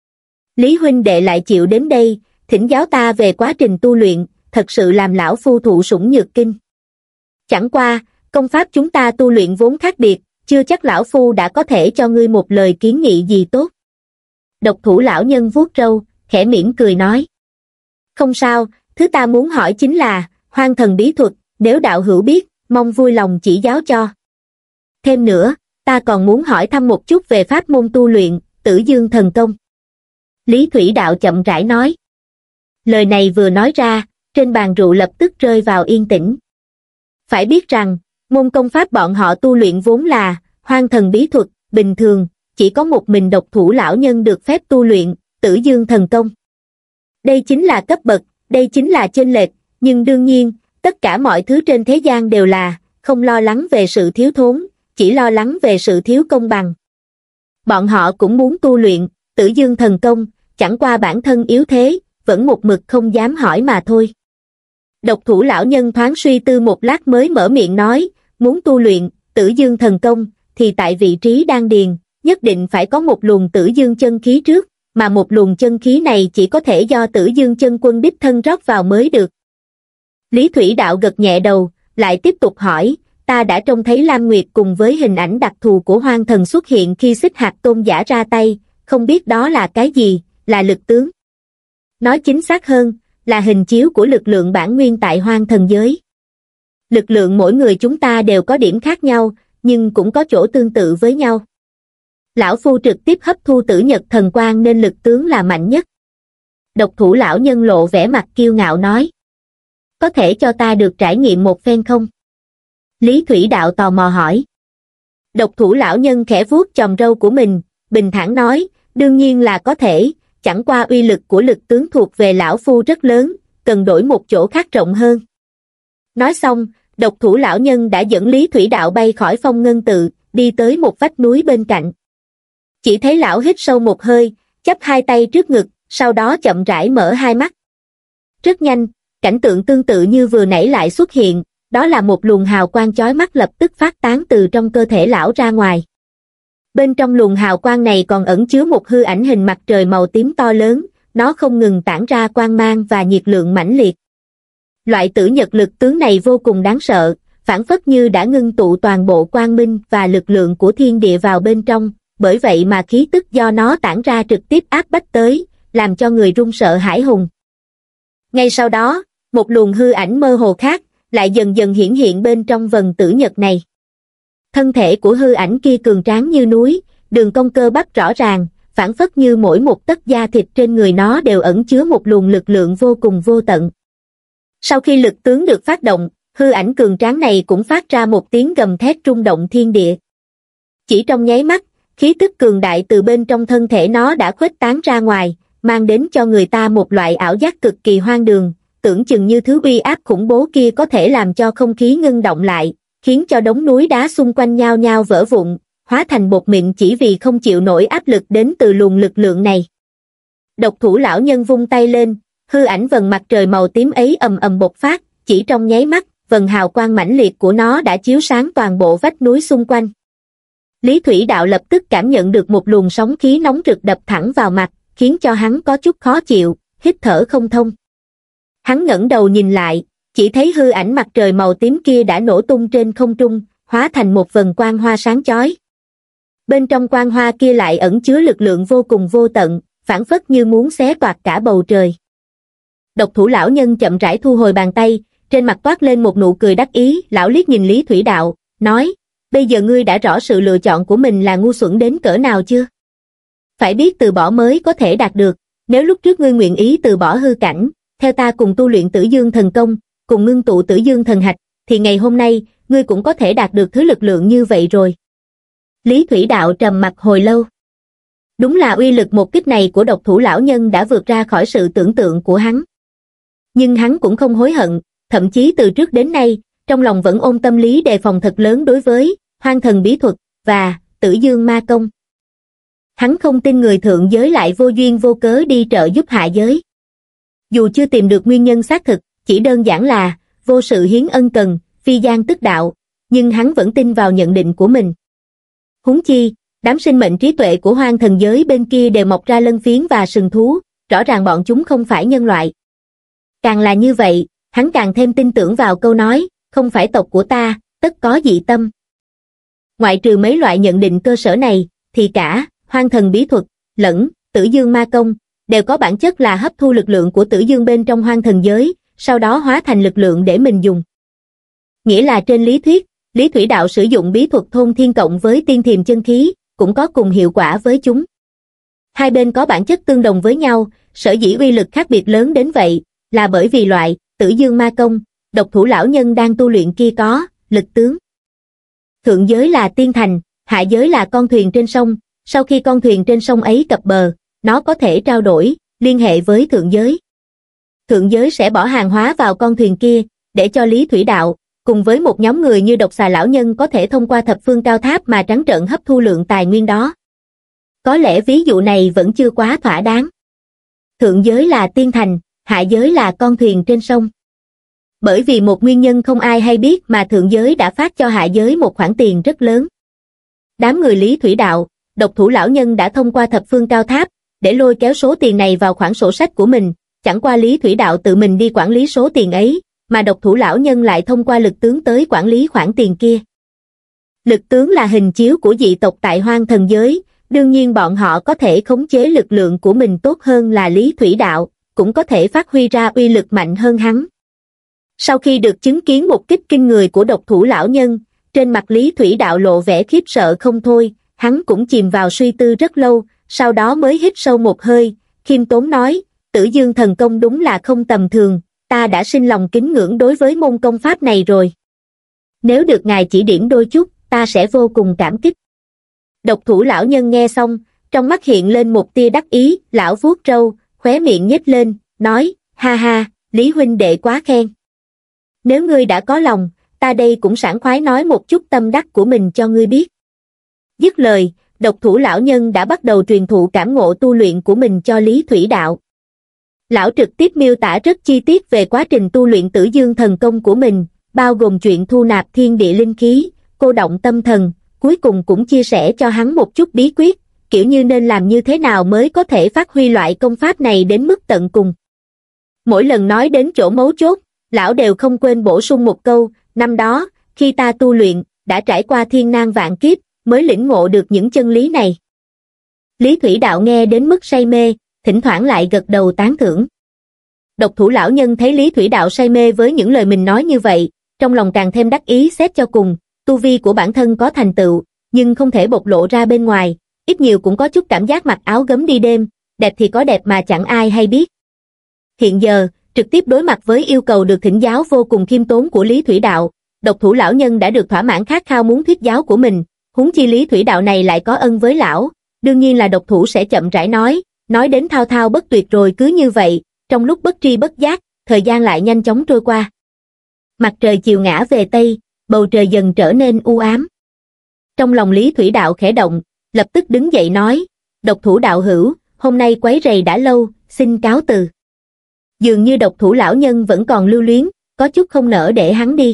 Lý huynh đệ lại chịu đến đây, thỉnh giáo ta về quá trình tu luyện, thật sự làm lão phu thụ sủng nhược kinh. Chẳng qua, công pháp chúng ta tu luyện vốn khác biệt, chưa chắc lão phu đã có thể cho ngươi một lời kiến nghị gì tốt. Độc Thủ lão nhân vuốt râu, khẽ mỉm cười nói. Không sao, thứ ta muốn hỏi chính là, hoang thần bí thuật, nếu đạo hữu biết, mong vui lòng chỉ giáo cho. Thêm nữa, ta còn muốn hỏi thăm một chút về pháp môn tu luyện, Tử Dương thần công. Lý Thủy Đạo chậm rãi nói. Lời này vừa nói ra, trên bàn rượu lập tức rơi vào yên tĩnh. Phải biết rằng, môn công pháp bọn họ tu luyện vốn là hoang thần bí thuật, bình thường, chỉ có một mình độc thủ lão nhân được phép tu luyện, Tử Dương thần công. Đây chính là cấp bậc, đây chính là chênh lệch, nhưng đương nhiên, tất cả mọi thứ trên thế gian đều là, không lo lắng về sự thiếu thốn, chỉ lo lắng về sự thiếu công bằng. Bọn họ cũng muốn tu luyện, Tử Dương thần công, chẳng qua bản thân yếu thế, vẫn một mực không dám hỏi mà thôi. Độc thủ lão nhân thoáng suy tư một lát mới mở miệng nói, muốn tu luyện, Tử Dương thần công, thì tại vị trí đan điền, nhất định phải có một luồng Tử Dương chân khí trước, mà một luồng chân khí này chỉ có thể do Tử Dương chân quân đích thân rót vào mới được. Lý Thủy Đạo gật nhẹ đầu, lại tiếp tục hỏi, ta đã trông thấy Lam Nguyệt cùng với hình ảnh đặc thù của hoang thần xuất hiện khi Xích Hạt Tôn giả ra tay, không biết đó là cái gì, là lực tướng. Nói chính xác hơn, là hình chiếu của lực lượng bản nguyên tại hoang thần giới. Lực lượng mỗi người chúng ta đều có điểm khác nhau, nhưng cũng có chỗ tương tự với nhau. Lão Phu trực tiếp hấp thu tử nhật thần quang nên lực tướng là mạnh nhất. Độc thủ lão nhân lộ vẻ mặt kiêu ngạo nói. Có thể cho ta được trải nghiệm một phen không? Lý Thủy Đạo tò mò hỏi. Độc thủ lão nhân khẽ vuốt chòm râu của mình, bình thản nói, đương nhiên là có thể, chẳng qua uy lực của lực tướng thuộc về lão Phu rất lớn, cần đổi một chỗ khác rộng hơn. Nói xong, độc thủ lão nhân đã dẫn Lý Thủy Đạo bay khỏi Phong Ngân Tự, đi tới một vách núi bên cạnh. Chỉ thấy lão hít sâu một hơi, chắp hai tay trước ngực, sau đó chậm rãi mở hai mắt. Rất nhanh, cảnh tượng tương tự như vừa nãy lại xuất hiện, đó là một luồng hào quang chói mắt lập tức phát tán từ trong cơ thể lão ra ngoài. Bên trong luồng hào quang này còn ẩn chứa một hư ảnh hình mặt trời màu tím to lớn, nó không ngừng tản ra quang mang và nhiệt lượng mãnh liệt. Loại tử nhật lực tướng này vô cùng đáng sợ, phảng phất như đã ngưng tụ toàn bộ quang minh và lực lượng của thiên địa vào bên trong, bởi vậy mà khí tức do nó tản ra trực tiếp áp bách tới, làm cho người run sợ hãi hùng. Ngay sau đó, một luồng hư ảnh mơ hồ khác, lại dần dần hiển hiện bên trong vần tử nhật này. Thân thể của hư ảnh kia cường tráng như núi, đường cong cơ bắp rõ ràng, phảng phất như mỗi một tấc da thịt trên người nó đều ẩn chứa một luồng lực lượng vô cùng vô tận. Sau khi lực tướng được phát động, hư ảnh cường tráng này cũng phát ra một tiếng gầm thét rung động thiên địa. Chỉ trong nháy mắt, khí tức cường đại từ bên trong thân thể nó đã khuếch tán ra ngoài, mang đến cho người ta một loại ảo giác cực kỳ hoang đường, tưởng chừng như thứ uy áp khủng bố kia có thể làm cho không khí ngưng động lại, khiến cho đống núi đá xung quanh nhao nhao vỡ vụn, hóa thành bột mịn chỉ vì không chịu nổi áp lực đến từ luồng lực lượng này. Độc thủ lão nhân vung tay lên, hư ảnh vần mặt trời màu tím ấy ầm ầm bộc phát, chỉ trong nháy mắt, vần hào quang mãnh liệt của nó đã chiếu sáng toàn bộ vách núi xung quanh. Lý Thủy Đạo lập tức cảm nhận được một luồng sóng khí nóng rực đập thẳng vào mặt, khiến cho hắn có chút khó chịu, hít thở không thông. Hắn ngẩng đầu nhìn lại, chỉ thấy hư ảnh mặt trời màu tím kia đã nổ tung trên không trung, hóa thành một vần quang hoa sáng chói. Bên trong quang hoa kia lại ẩn chứa lực lượng vô cùng vô tận, phảng phất như muốn xé toạc cả bầu trời. Độc thủ lão nhân chậm rãi thu hồi bàn tay, trên mặt toát lên một nụ cười đắc ý, lão liếc nhìn Lý Thủy Đạo, nói, bây giờ ngươi đã rõ sự lựa chọn của mình là ngu xuẩn đến cỡ nào chưa? Phải biết từ bỏ mới có thể đạt được, nếu lúc trước ngươi nguyện ý từ bỏ hư cảnh, theo ta cùng tu luyện Tử Dương thần công, cùng ngưng tụ Tử Dương thần hạch, thì ngày hôm nay, ngươi cũng có thể đạt được thứ lực lượng như vậy rồi. Lý Thủy Đạo trầm mặc hồi lâu. Đúng là uy lực một kích này của độc thủ lão nhân đã vượt ra khỏi sự tưởng tượng của hắn. Nhưng hắn cũng không hối hận, thậm chí từ trước đến nay, trong lòng vẫn ôm tâm lý đề phòng thật lớn đối với hoang thần bí thuật và Tử Dương ma công. Hắn không tin người thượng giới lại vô duyên vô cớ đi trợ giúp hạ giới. Dù chưa tìm được nguyên nhân xác thực, chỉ đơn giản là vô sự hiến ân cần, phi gian tức đạo, nhưng hắn vẫn tin vào nhận định của mình. Huống chi, đám sinh mệnh trí tuệ của hoang thần giới bên kia đều mọc ra lân phiến và sừng thú, rõ ràng bọn chúng không phải nhân loại. Càng là như vậy, hắn càng thêm tin tưởng vào câu nói, không phải tộc của ta, tất có dị tâm. Ngoại trừ mấy loại nhận định cơ sở này, thì cả hoang thần bí thuật, lẫn Tử Dương ma công, đều có bản chất là hấp thu lực lượng của tử dương bên trong hoang thần giới, sau đó hóa thành lực lượng để mình dùng. Nghĩa là trên lý thuyết, Lý Thủy Đạo sử dụng bí thuật thôn thiên cộng với tiên thiềm chân khí, cũng có cùng hiệu quả với chúng. Hai bên có bản chất tương đồng với nhau, sở dĩ uy lực khác biệt lớn đến vậy, là bởi vì loại tử dương ma công, độc thủ lão nhân đang tu luyện kia có lực tướng. Thượng giới là tiên thành, hạ giới là con thuyền trên sông, sau khi con thuyền trên sông ấy cập bờ, nó có thể trao đổi, liên hệ với thượng giới. Thượng giới sẽ bỏ hàng hóa vào con thuyền kia, để cho Lý Thủy Đạo, cùng với một nhóm người như độc xà lão nhân có thể thông qua thập phương cao tháp mà trắng trợn hấp thu lượng tài nguyên đó. Có lẽ ví dụ này vẫn chưa quá thỏa đáng. Thượng giới là tiên thành, hạ giới là con thuyền trên sông. Bởi vì một nguyên nhân không ai hay biết mà thượng giới đã phát cho hạ giới một khoản tiền rất lớn. Đám người Lý Thủy Đạo, độc thủ lão nhân đã thông qua thập phương cao tháp, để lôi kéo số tiền này vào khoản sổ sách của mình, chẳng qua Lý Thủy Đạo tự mình đi quản lý số tiền ấy, mà độc thủ lão nhân lại thông qua lực tướng tới quản lý khoản tiền kia. Lực tướng là hình chiếu của dị tộc tại hoang thần giới, đương nhiên bọn họ có thể khống chế lực lượng của mình tốt hơn là Lý Thủy Đạo, cũng có thể phát huy ra uy lực mạnh hơn hắn. Sau khi được chứng kiến một kích kinh người của độc thủ lão nhân, trên mặt Lý Thủy Đạo lộ vẻ khiếp sợ không thôi, hắn cũng chìm vào suy tư rất lâu, sau đó mới hít sâu một hơi, khiêm tốn nói, Tử Dương thần công đúng là không tầm thường, ta đã sinh lòng kính ngưỡng đối với môn công pháp này rồi. Nếu được ngài chỉ điểm đôi chút, ta sẽ vô cùng cảm kích. Độc thủ lão nhân nghe xong, trong mắt hiện lên một tia đắc ý, lão vuốt râu, khóe miệng nhếch lên, nói, ha ha, Lý huynh đệ quá khen. Nếu ngươi đã có lòng, ta đây cũng sảng khoái nói một chút tâm đắc của mình cho ngươi biết. Dứt lời, độc thủ lão nhân đã bắt đầu truyền thụ cảm ngộ tu luyện của mình cho Lý Thủy Đạo. Lão trực tiếp miêu tả rất chi tiết về quá trình tu luyện Tử Dương thần công của mình, bao gồm chuyện thu nạp thiên địa linh khí, cô động tâm thần, cuối cùng cũng chia sẻ cho hắn một chút bí quyết, kiểu như nên làm như thế nào mới có thể phát huy loại công pháp này đến mức tận cùng. Mỗi lần nói đến chỗ mấu chốt, lão đều không quên bổ sung một câu, năm đó, khi ta tu luyện, đã trải qua thiên nan vạn kiếp, mới lĩnh ngộ được những chân lý này. Lý Thủy Đạo nghe đến mức say mê, thỉnh thoảng lại gật đầu tán thưởng. Độc thủ lão nhân thấy Lý Thủy Đạo say mê với những lời mình nói như vậy, trong lòng càng thêm đắc ý xét cho cùng, tu vi của bản thân có thành tựu, nhưng không thể bộc lộ ra bên ngoài, ít nhiều cũng có chút cảm giác mặc áo gấm đi đêm, đẹp thì có đẹp mà chẳng ai hay biết. Hiện giờ, trực tiếp đối mặt với yêu cầu được thỉnh giáo vô cùng khiêm tốn của Lý Thủy Đạo, độc thủ lão nhân đã được thỏa mãn khát khao muốn thuyết giáo của mình, huống chi Lý Thủy Đạo này lại có ân với lão, đương nhiên là độc thủ sẽ chậm rãi nói, nói đến thao thao bất tuyệt rồi cứ như vậy, trong lúc bất tri bất giác, thời gian lại nhanh chóng trôi qua. Mặt trời chiều ngã về Tây, bầu trời dần trở nên u ám. Trong lòng Lý Thủy Đạo khẽ động, lập tức đứng dậy nói, độc thủ đạo hữu, hôm nay quấy rầy đã lâu, xin cáo từ. Dường như độc thủ lão nhân vẫn còn lưu luyến, có chút không nỡ để hắn đi.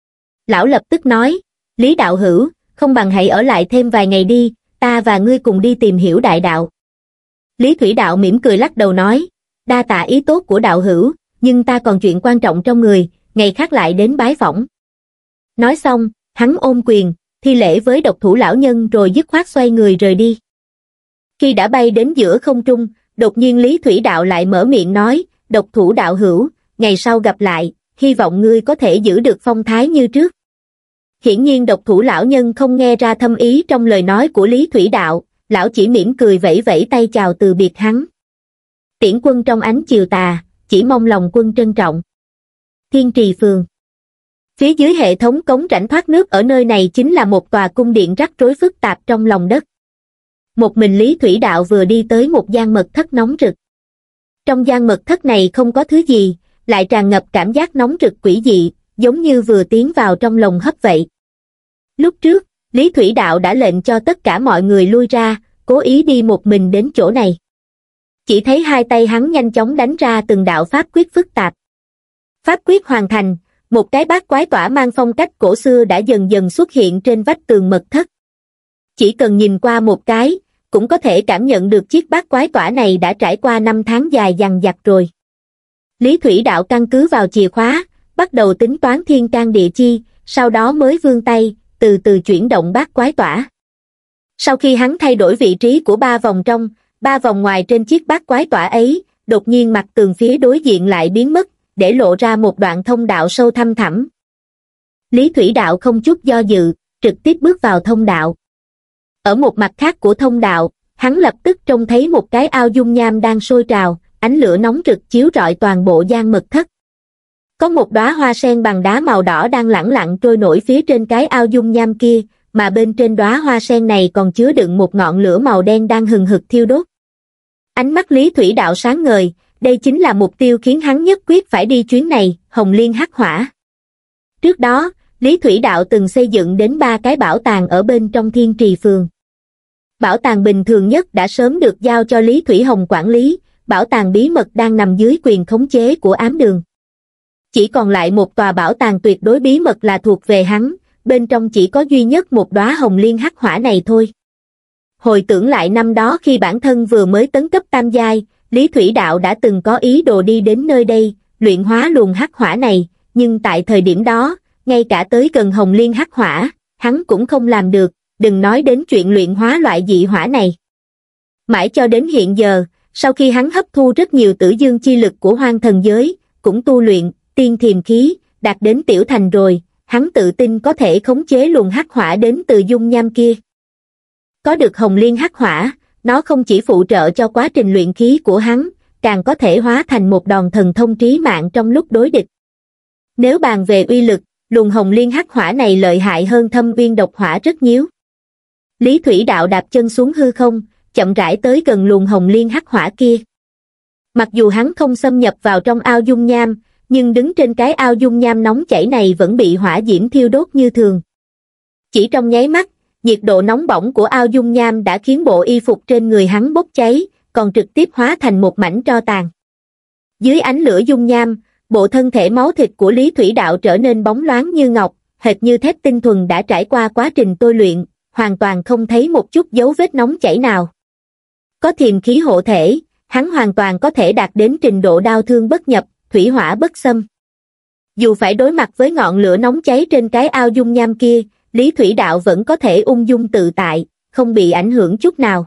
Lão lập tức nói, Lý đạo hữu, không bằng hãy ở lại thêm vài ngày đi, ta và ngươi cùng đi tìm hiểu đại đạo. Lý Thủy Đạo mỉm cười lắc đầu nói, đa tạ ý tốt của đạo hữu, nhưng ta còn chuyện quan trọng trong người, ngày khác lại đến bái phỏng. Nói xong, hắn ôm quyền, thi lễ với độc thủ lão nhân rồi dứt khoát xoay người rời đi. Khi đã bay đến giữa không trung, đột nhiên Lý Thủy Đạo lại mở miệng nói, độc thủ đạo hữu, ngày sau gặp lại, hy vọng ngươi có thể giữ được phong thái như trước. Hiển nhiên độc thủ lão nhân không nghe ra thâm ý trong lời nói của Lý Thủy Đạo, lão chỉ mỉm cười vẫy vẫy tay chào từ biệt hắn. Tiễn quân trong ánh chiều tà, chỉ mong lòng quân trân trọng. Thiên Trì Phường. Phía dưới hệ thống cống rãnh thoát nước ở nơi này chính là một tòa cung điện rắc rối phức tạp trong lòng đất. Một mình Lý Thủy Đạo vừa đi tới một gian mật thất nóng rực. Trong gian mật thất này không có thứ gì, lại tràn ngập cảm giác nóng rực quỷ dị, giống như vừa tiến vào trong lồng hấp vậy. Lúc trước, Lý Thủy Đạo đã lệnh cho tất cả mọi người lui ra, cố ý đi một mình đến chỗ này. Chỉ thấy hai tay hắn nhanh chóng đánh ra từng đạo pháp quyết phức tạp. Pháp quyết hoàn thành, một cái bát quái tỏa mang phong cách cổ xưa đã dần dần xuất hiện trên vách tường mật thất. Chỉ cần nhìn qua một cái, cũng có thể cảm nhận được chiếc bát quái tỏa này đã trải qua năm tháng dài dằng dặc rồi. Lý Thủy Đạo căn cứ vào chìa khóa, bắt đầu tính toán thiên can địa chi, sau đó mới vươn tay, từ từ chuyển động bát quái tỏa. Sau khi hắn thay đổi vị trí của ba vòng trong, ba vòng ngoài trên chiếc bát quái tỏa ấy, đột nhiên mặt tường phía đối diện lại biến mất, để lộ ra một đoạn thông đạo sâu thăm thẳm. Lý Thủy Đạo không chút do dự, trực tiếp bước vào thông đạo. Ở một mặt khác của thông đạo, hắn lập tức trông thấy một cái ao dung nham đang sôi trào, ánh lửa nóng rực chiếu rọi toàn bộ gian mật thất. Có một đóa hoa sen bằng đá màu đỏ đang lẳng lặng trôi nổi phía trên cái ao dung nham kia, mà bên trên đóa hoa sen này còn chứa đựng một ngọn lửa màu đen đang hừng hực thiêu đốt. Ánh mắt Lý Thủy Đạo sáng ngời, đây chính là mục tiêu khiến hắn nhất quyết phải đi chuyến này, Hồng Liên Hắc Hỏa. Trước đó, Lý Thủy Đạo từng xây dựng đến ba cái bảo tàng ở bên trong Thiên Trì Phường. Bảo tàng bình thường nhất đã sớm được giao cho Lý Thủy Hồng quản lý, bảo tàng bí mật đang nằm dưới quyền khống chế của Ám Đường. Chỉ còn lại một tòa bảo tàng tuyệt đối bí mật là thuộc về hắn, bên trong chỉ có duy nhất một đóa Hồng Liên Hắc Hỏa này thôi. Hồi tưởng lại năm đó khi bản thân vừa mới tấn cấp tam giai, Lý Thủy Đạo đã từng có ý đồ đi đến nơi đây, luyện hóa luồng hắc hỏa này, nhưng tại thời điểm đó, ngay cả tới gần Hồng Liên Hắc Hỏa, hắn cũng không làm được, đừng nói đến chuyện luyện hóa loại dị hỏa này. Mãi cho đến hiện giờ, sau khi hắn hấp thu rất nhiều tử dương chi lực của hoang thần giới, cũng tu luyện tiên thiềm khí, đạt đến tiểu thành rồi, hắn tự tin có thể khống chế luồng hắc hỏa đến từ dung nham kia. Có được Hồng Liên Hắc Hỏa, nó không chỉ phụ trợ cho quá trình luyện khí của hắn, càng có thể hóa thành một đòn thần thông trí mạng trong lúc đối địch. Nếu bàn về uy lực, luồng Hồng Liên Hắc Hỏa này lợi hại hơn Thâm Uyên Độc Hỏa rất nhiều. Lý Thủy Đạo đạp chân xuống hư không, chậm rãi tới gần luồng Hồng Liên Hắc Hỏa kia. Mặc dù hắn không xâm nhập vào trong ao dung nham, nhưng đứng trên cái ao dung nham nóng chảy này vẫn bị hỏa diễm thiêu đốt như thường. Chỉ trong nháy mắt, nhiệt độ nóng bỏng của ao dung nham đã khiến bộ y phục trên người hắn bốc cháy, còn trực tiếp hóa thành một mảnh tro tàn. Dưới ánh lửa dung nham, bộ thân thể máu thịt của Lý Thủy Đạo trở nên bóng loáng như ngọc, hệt như thép tinh thuần đã trải qua quá trình tôi luyện, hoàn toàn không thấy một chút dấu vết nóng chảy nào. Có thiềm khí hộ thể, hắn hoàn toàn có thể đạt đến trình độ đao thương bất nhập, thủy hỏa bất xâm. Dù phải đối mặt với ngọn lửa nóng cháy trên cái ao dung nham kia, Lý Thủy Đạo vẫn có thể ung dung tự tại, không bị ảnh hưởng chút nào.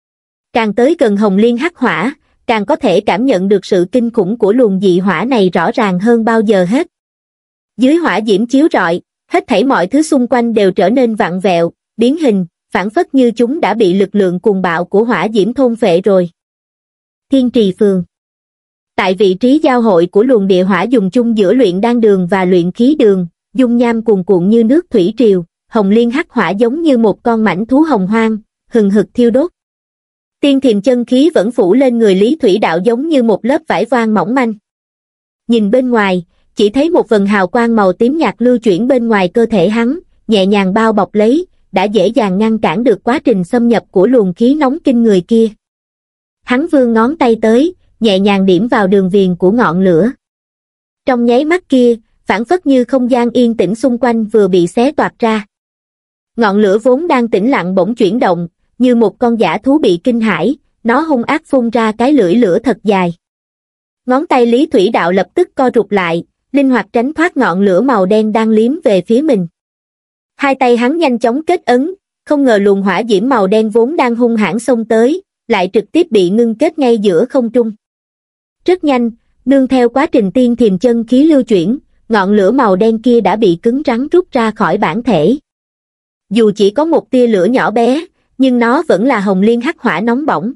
Càng tới gần Hồng Liên Hắc Hỏa, càng có thể cảm nhận được sự kinh khủng của luồng dị hỏa này rõ ràng hơn bao giờ hết. Dưới hỏa diễm chiếu rọi, hết thảy mọi thứ xung quanh đều trở nên vặn vẹo, biến hình, phảng phất như chúng đã bị lực lượng cuồng bạo của hỏa diễm thôn phệ rồi. Thiên Trì Phường. Tại vị trí giao hội của luồng địa hỏa dùng chung giữa luyện đan đường và luyện khí đường, dung nham cuồn cuộn như nước thủy triều, Hồng Liên Hắc Hỏa giống như một con mãnh thú hồng hoang, hừng hực thiêu đốt. Tiên thiềm chân khí vẫn phủ lên người Lý Thủy Đạo giống như một lớp vải voan mỏng manh. Nhìn bên ngoài, chỉ thấy một vầng hào quang màu tím nhạt lưu chuyển bên ngoài cơ thể hắn, nhẹ nhàng bao bọc lấy, đã dễ dàng ngăn cản được quá trình xâm nhập của luồng khí nóng kinh người kia. Hắn vươn ngón tay tới, nhẹ nhàng điểm vào đường viền của ngọn lửa. Trong nháy mắt kia, phảng phất như không gian yên tĩnh xung quanh vừa bị xé toạc ra. Ngọn lửa vốn đang tĩnh lặng bỗng chuyển động, như một con dã thú bị kinh hãi, nó hung ác phun ra cái lưỡi lửa thật dài. Ngón tay Lý Thủy Đạo lập tức co rụt lại, linh hoạt tránh thoát ngọn lửa màu đen đang liếm về phía mình. Hai tay hắn nhanh chóng kết ấn, không ngờ luồng hỏa diễm màu đen vốn đang hung hãn xông tới, lại trực tiếp bị ngưng kết ngay giữa không trung. Rất nhanh, nương theo quá trình tiên thiềm chân khí lưu chuyển, ngọn lửa màu đen kia đã bị cứng rắn rút ra khỏi bản thể. Dù chỉ có một tia lửa nhỏ bé, nhưng nó vẫn là Hồng Liên Hắc Hỏa nóng bỏng.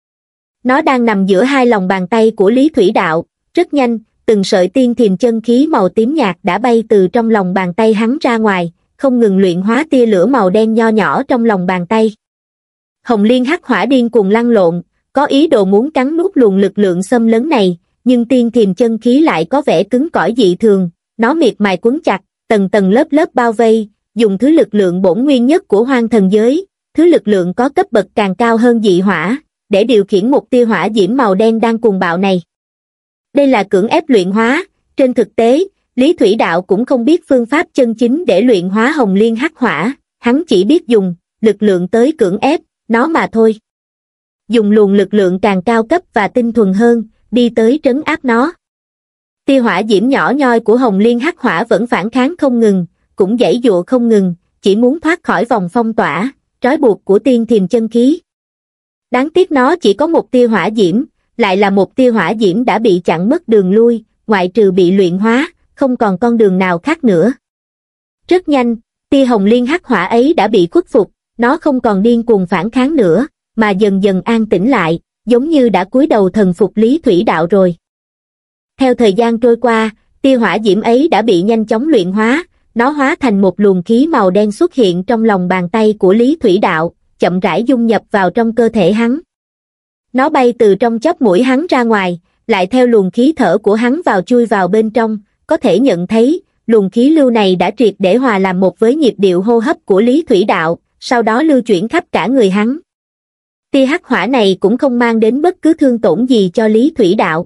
Nó đang nằm giữa hai lòng bàn tay của Lý Thủy Đạo, rất nhanh, từng sợi tiên thiềm chân khí màu tím nhạt đã bay từ trong lòng bàn tay hắn ra ngoài, không ngừng luyện hóa tia lửa màu đen nho nhỏ trong lòng bàn tay. Hồng Liên Hắc Hỏa điên cuồng lăn lộn, có ý đồ muốn cắn nuốt luồng lực lượng xâm lấn này, nhưng tiên thiềm chân khí lại có vẻ cứng cỏi dị thường, nó miệt mài quấn chặt, tầng tầng lớp lớp bao vây, dùng thứ lực lượng bổn nguyên nhất của hoang thần giới, thứ lực lượng có cấp bậc càng cao hơn dị hỏa, để điều khiển một tia hỏa diễm màu đen đang cuồng bạo này. Đây là cưỡng ép luyện hóa, trên thực tế, Lý Thủy Đạo cũng không biết phương pháp chân chính để luyện hóa Hồng Liên Hắc Hỏa, hắn chỉ biết dùng lực lượng tới cưỡng ép nó mà thôi. Dùng luồng lực lượng càng cao cấp và tinh thuần hơn, đi tới trấn áp nó. Tia hỏa diễm nhỏ nhoi của Hồng Liên Hắc Hỏa vẫn phản kháng không ngừng, cũng giãy giụa không ngừng, chỉ muốn thoát khỏi vòng phong tỏa, trói buộc của tiên thiềm chân khí. Đáng tiếc nó chỉ có một tia hỏa diễm, lại là một tia hỏa diễm đã bị chặn mất đường lui, ngoại trừ bị luyện hóa, không còn con đường nào khác nữa. Rất nhanh, tia hồng liên hắc hỏa ấy đã bị khuất phục, nó không còn điên cuồng phản kháng nữa, mà dần dần an tĩnh lại, giống như đã cúi đầu thần phục Lý Thủy Đạo rồi. Theo thời gian trôi qua, tia hỏa diễm ấy đã bị nhanh chóng luyện hóa, nó hóa thành một luồng khí màu đen xuất hiện trong lòng bàn tay của Lý Thủy Đạo, chậm rãi dung nhập vào trong cơ thể hắn. Nó bay từ trong chóp mũi hắn ra ngoài, lại theo luồng khí thở của hắn vào chui vào bên trong, có thể nhận thấy, luồng khí lưu này đã triệt để hòa làm một với nhịp điệu hô hấp của Lý Thủy Đạo, sau đó lưu chuyển khắp cả người hắn. Tia hắc hỏa này cũng không mang đến bất cứ thương tổn gì cho Lý Thủy Đạo.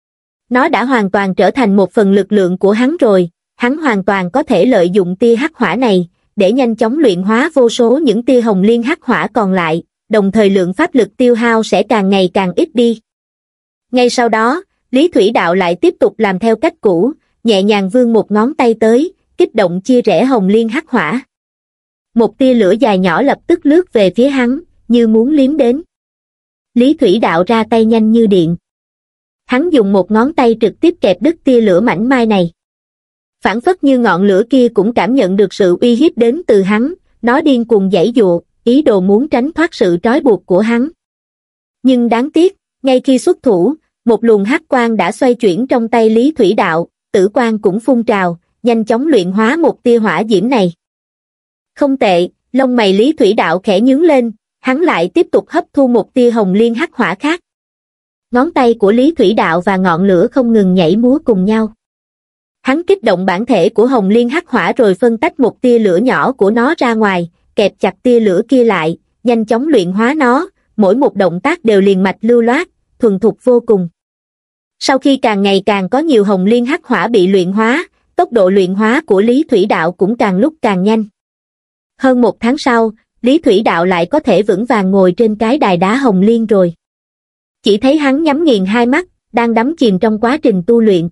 Nó đã hoàn toàn trở thành một phần lực lượng của hắn rồi, hắn hoàn toàn có thể lợi dụng tia hắc hỏa này, để nhanh chóng luyện hóa vô số những tia hồng liên hắc hỏa còn lại, đồng thời lượng pháp lực tiêu hao sẽ càng ngày càng ít đi. Ngay sau đó, Lý Thủy Đạo lại tiếp tục làm theo cách cũ, nhẹ nhàng vươn một ngón tay tới, kích động chia rẽ hồng liên hắc hỏa. Một tia lửa dài nhỏ lập tức lướt về phía hắn, như muốn liếm đến. Lý Thủy Đạo ra tay nhanh như điện. Hắn dùng một ngón tay trực tiếp kẹp đứt tia lửa mảnh mai này. Phảng phất như ngọn lửa kia cũng cảm nhận được sự uy hiếp đến từ hắn, nó điên cuồng giãy giụa, ý đồ muốn tránh thoát sự trói buộc của hắn. Nhưng đáng tiếc, ngay khi xuất thủ, một luồng hắc quang đã xoay chuyển trong tay Lý Thủy Đạo, tử quang cũng phun trào, nhanh chóng luyện hóa một tia hỏa diễm này. Không tệ, lông mày Lý Thủy Đạo khẽ nhướng lên, hắn lại tiếp tục hấp thu một tia hồng liên hắc hỏa khác. Ngón tay của Lý Thủy Đạo và ngọn lửa không ngừng nhảy múa cùng nhau. Hắn kích động bản thể của hồng liên hắc hỏa rồi phân tách một tia lửa nhỏ của nó ra ngoài, kẹp chặt tia lửa kia lại, nhanh chóng luyện hóa nó, mỗi một động tác đều liền mạch lưu loát, thuần thục vô cùng. Sau khi càng ngày càng có nhiều hồng liên hắc hỏa bị luyện hóa, tốc độ luyện hóa của Lý Thủy Đạo cũng càng lúc càng nhanh. Hơn một tháng sau, Lý Thủy Đạo lại có thể vững vàng ngồi trên cái đài đá hồng liên rồi. Chỉ thấy hắn nhắm nghiền hai mắt, đang đắm chìm trong quá trình tu luyện.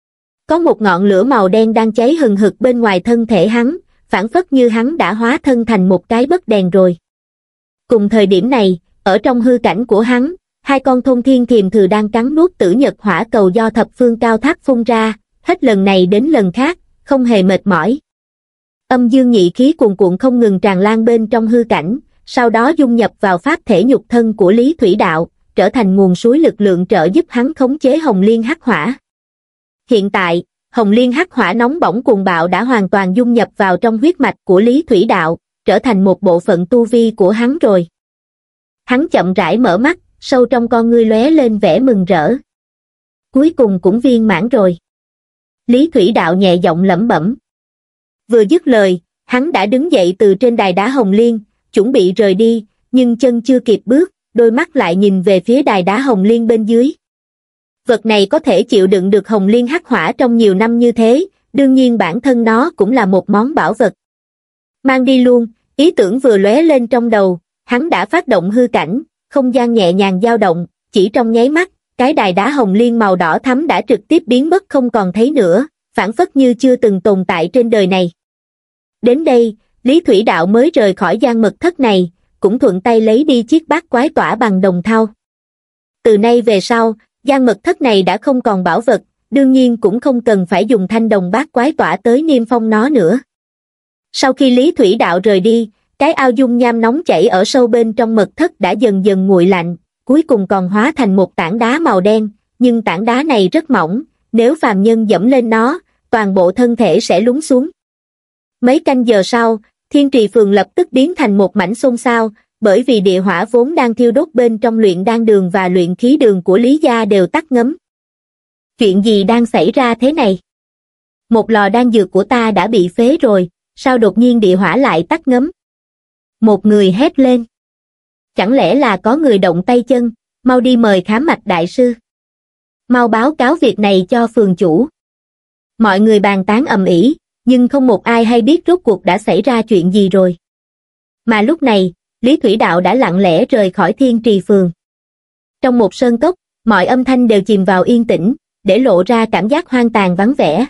Có một ngọn lửa màu đen đang cháy hừng hực bên ngoài thân thể hắn, phảng phất như hắn đã hóa thân thành một cái bất đèn rồi. Cùng thời điểm này, ở trong hư cảnh của hắn, hai con thôn thiên thiềm thừ đang cắn nuốt tử nhật hỏa cầu do thập phương cao tháp phun ra, hết lần này đến lần khác, không hề mệt mỏi. Âm dương nhị khí cuồn cuộn không ngừng tràn lan bên trong hư cảnh, sau đó dung nhập vào pháp thể nhục thân của Lý Thủy Đạo, trở thành nguồn suối lực lượng trợ giúp hắn khống chế hồng liên hắc hỏa. Hiện tại, hồng liên hắc hỏa nóng bỏng cuồng bạo đã hoàn toàn dung nhập vào trong huyết mạch của Lý Thủy Đạo, trở thành một bộ phận tu vi của hắn rồi. Hắn chậm rãi mở mắt, sâu trong con ngươi lóe lên vẻ mừng rỡ. Cuối cùng cũng viên mãn rồi. Lý Thủy Đạo nhẹ giọng lẩm bẩm. Vừa dứt lời, hắn đã đứng dậy từ trên đài đá hồng liên, chuẩn bị rời đi, nhưng chân chưa kịp bước, đôi mắt lại nhìn về phía đài đá hồng liên bên dưới. Vật này có thể chịu đựng được hồng liên hắc hỏa trong nhiều năm như thế, đương nhiên bản thân nó cũng là một món bảo vật. Mang đi luôn, ý tưởng vừa lóe lên trong đầu, hắn đã phát động hư cảnh, không gian nhẹ nhàng dao động, chỉ trong nháy mắt, cái đài đá hồng liên màu đỏ thắm đã trực tiếp biến mất không còn thấy nữa, phảng phất như chưa từng tồn tại trên đời này. Đến đây, Lý Thủy Đạo mới rời khỏi gian mật thất này, cũng thuận tay lấy đi chiếc bát quái tỏa bằng đồng thau. Từ nay về sau, gian mật thất này đã không còn bảo vật, đương nhiên cũng không cần phải dùng thanh đồng bát quái tỏa tới niêm phong nó nữa. Sau khi Lý Thủy Đạo rời đi, cái ao dung nham nóng chảy ở sâu bên trong mật thất đã dần dần nguội lạnh, cuối cùng còn hóa thành một tảng đá màu đen, nhưng tảng đá này rất mỏng, nếu phàm nhân dẫm lên nó, toàn bộ thân thể sẽ lún xuống. Mấy canh giờ sau, Thiên Trì Phường lập tức biến thành một mảnh xôn xao, bởi vì địa hỏa vốn đang thiêu đốt bên trong luyện đan đường và luyện khí đường của Lý gia đều tắt ngấm. Chuyện gì đang xảy ra thế này? Một lò đan dược của ta đã bị phế rồi, sao đột nhiên địa hỏa lại tắt ngấm? Một người hét lên. Chẳng lẽ là có người động tay chân, mau đi mời khám mạch đại sư. Mau báo cáo việc này cho phường chủ. Mọi người bàn tán ầm ĩ, nhưng không một ai hay biết rốt cuộc đã xảy ra chuyện gì rồi. Mà lúc này, Lý Thủy Đạo đã lặng lẽ rời khỏi Thiên Trì Phường. Trong một sơn cốc, mọi âm thanh đều chìm vào yên tĩnh, để lộ ra cảm giác hoang tàn vắng vẻ.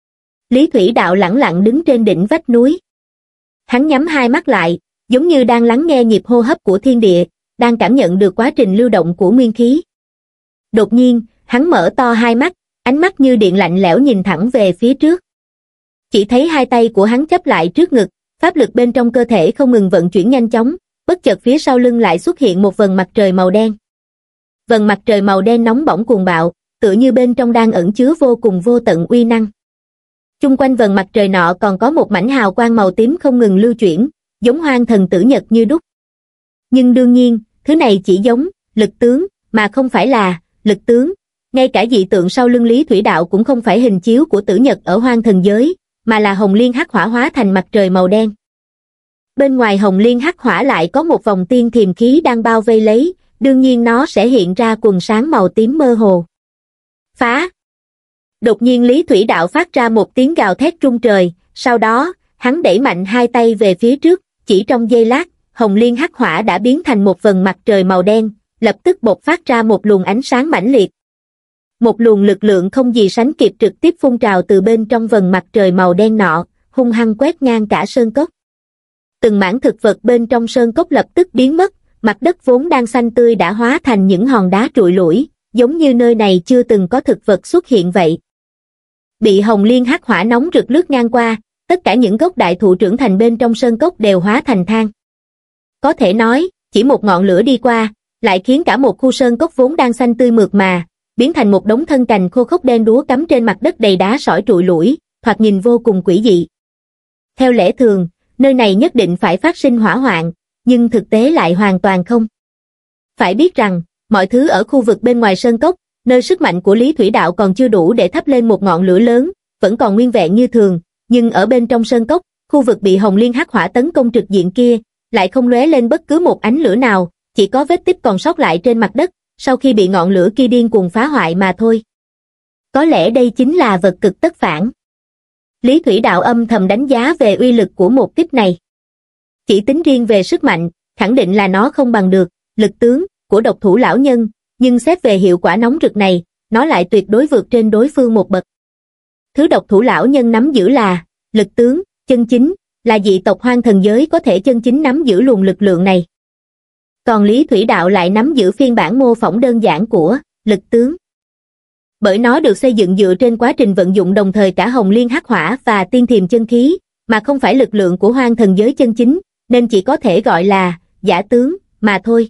Lý Thủy Đạo lẳng lặng đứng trên đỉnh vách núi. Hắn nhắm hai mắt lại, giống như đang lắng nghe nhịp hô hấp của thiên địa, đang cảm nhận được quá trình lưu động của nguyên khí. Đột nhiên, hắn mở to hai mắt, ánh mắt như điện lạnh lẽo nhìn thẳng về phía trước. Chỉ thấy hai tay của hắn chắp lại trước ngực, pháp lực bên trong cơ thể không ngừng vận chuyển nhanh chóng, bất chợt phía sau lưng lại xuất hiện một vầng mặt trời màu đen. Vầng mặt trời màu đen nóng bỏng cuồng bạo, tựa như bên trong đang ẩn chứa vô cùng vô tận uy năng. Chung quanh vầng mặt trời nọ còn có một mảnh hào quang màu tím không ngừng lưu chuyển, giống hoang thần tử nhật như đúc. Nhưng đương nhiên, thứ này chỉ giống lực tướng, mà không phải là lực tướng. Ngay cả dị tượng sau lưng Lý Thủy Đạo cũng không phải hình chiếu của tử nhật ở hoang thần giới, mà là hồng liên hắc hỏa hóa thành mặt trời màu đen. Bên ngoài hồng liên hắc hỏa lại có một vòng tiên thiềm khí đang bao vây lấy, đương nhiên nó sẽ hiện ra quần sáng màu tím mơ hồ. Phá! Đột nhiên Lý Thủy Đạo phát ra một tiếng gào thét rung trời, sau đó, hắn đẩy mạnh hai tay về phía trước, chỉ trong giây lát, hồng liên hắc hỏa đã biến thành một vầng mặt trời màu đen, lập tức bộc phát ra một luồng ánh sáng mãnh liệt. Một luồng lực lượng không gì sánh kịp trực tiếp phun trào từ bên trong vầng mặt trời màu đen nọ, hung hăng quét ngang cả sơn cốc. Từng mảng thực vật bên trong sơn cốc lập tức biến mất, mặt đất vốn đang xanh tươi đã hóa thành những hòn đá trụi lủi, giống như nơi này chưa từng có thực vật xuất hiện vậy. Bị hồng liên hắc hỏa nóng rực lướt ngang qua, tất cả những gốc đại thụ trưởng thành bên trong sơn cốc đều hóa thành than. Có thể nói, chỉ một ngọn lửa đi qua, lại khiến cả một khu sơn cốc vốn đang xanh tươi mượt mà, biến thành một đống thân cành khô khốc đen đúa cắm trên mặt đất đầy đá sỏi trụi lủi, thoạt nhìn vô cùng quỷ dị. Theo lẽ thường, nơi này nhất định phải phát sinh hỏa hoạn, nhưng thực tế lại hoàn toàn không. Phải biết rằng, mọi thứ ở khu vực bên ngoài sơn cốc, nơi sức mạnh của Lý Thủy Đạo còn chưa đủ để thắp lên một ngọn lửa lớn, vẫn còn nguyên vẹn như thường, nhưng ở bên trong sơn cốc, khu vực bị hồng liên hắc hỏa tấn công trực diện kia, lại không lóe lên bất cứ một ánh lửa nào, chỉ có vết tích còn sót lại trên mặt đất, sau khi bị ngọn lửa kia điên cuồng phá hoại mà thôi. Có lẽ đây chính là vật cực tất phản. Lý Thủy Đạo âm thầm đánh giá về uy lực của một kích này. Chỉ tính riêng về sức mạnh, khẳng định là nó không bằng được lực tướng của độc thủ lão nhân, nhưng xét về hiệu quả nóng rực này, nó lại tuyệt đối vượt trên đối phương một bậc. Thứ độc thủ lão nhân nắm giữ là lực tướng chân chính, là dị tộc hoang thần giới có thể chân chính nắm giữ luồng lực lượng này. Còn Lý Thủy Đạo lại nắm giữ phiên bản mô phỏng đơn giản của lực tướng. Bởi nó được xây dựng dựa trên quá trình vận dụng đồng thời cả hồng liên hắc hỏa và tiên thiềm chân khí, mà không phải lực lượng của hoang thần giới chân chính, nên chỉ có thể gọi là giả tướng mà thôi.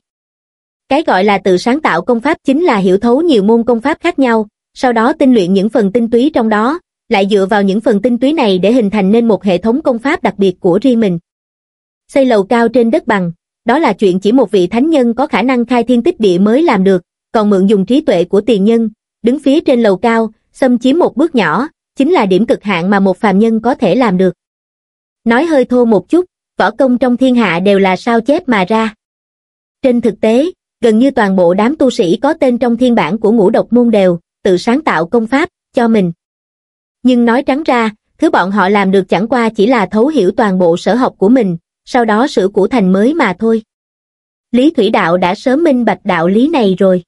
Cái gọi là tự sáng tạo công pháp chính là hiểu thấu nhiều môn công pháp khác nhau, sau đó tinh luyện những phần tinh túy trong đó, lại dựa vào những phần tinh túy này để hình thành nên một hệ thống công pháp đặc biệt của riêng mình. Xây lầu cao trên đất bằng, đó là chuyện chỉ một vị thánh nhân có khả năng khai thiên tích địa mới làm được, còn mượn dùng trí tuệ của tiền nhân, đứng phía trên lầu cao, xâm chiếm một bước nhỏ, chính là điểm cực hạn mà một phàm nhân có thể làm được. Nói hơi thô một chút, võ công trong thiên hạ đều là sao chép mà ra. Trên thực tế, gần như toàn bộ đám tu sĩ có tên trong thiên bản của ngũ độc môn đều tự sáng tạo công pháp cho mình. Nhưng nói trắng ra, thứ bọn họ làm được chẳng qua chỉ là thấu hiểu toàn bộ sở học của mình, sau đó sửa cũ thành mới mà thôi. Lý Thủy Đạo đã sớm minh bạch đạo lý này rồi.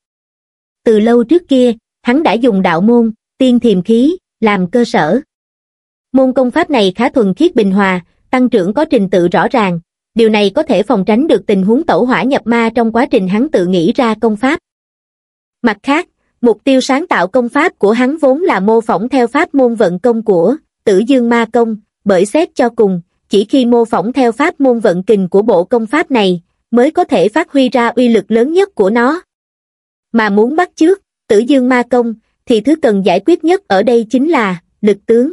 Từ lâu trước kia, hắn đã dùng đạo môn, tiên thiềm khí, làm cơ sở. Môn công pháp này khá thuần khiết bình hòa, tăng trưởng có trình tự rõ ràng, điều này có thể phòng tránh được tình huống tẩu hỏa nhập ma trong quá trình hắn tự nghĩ ra công pháp. Mặt khác, mục tiêu sáng tạo công pháp của hắn vốn là mô phỏng theo pháp môn vận công của Tử Dương Ma Công, bởi xét cho cùng, chỉ khi mô phỏng theo pháp môn vận kình của bộ công pháp này, mới có thể phát huy ra uy lực lớn nhất của nó. Mà muốn bắt chước Tử Dương Ma Công, thì thứ cần giải quyết nhất ở đây chính là lực tướng.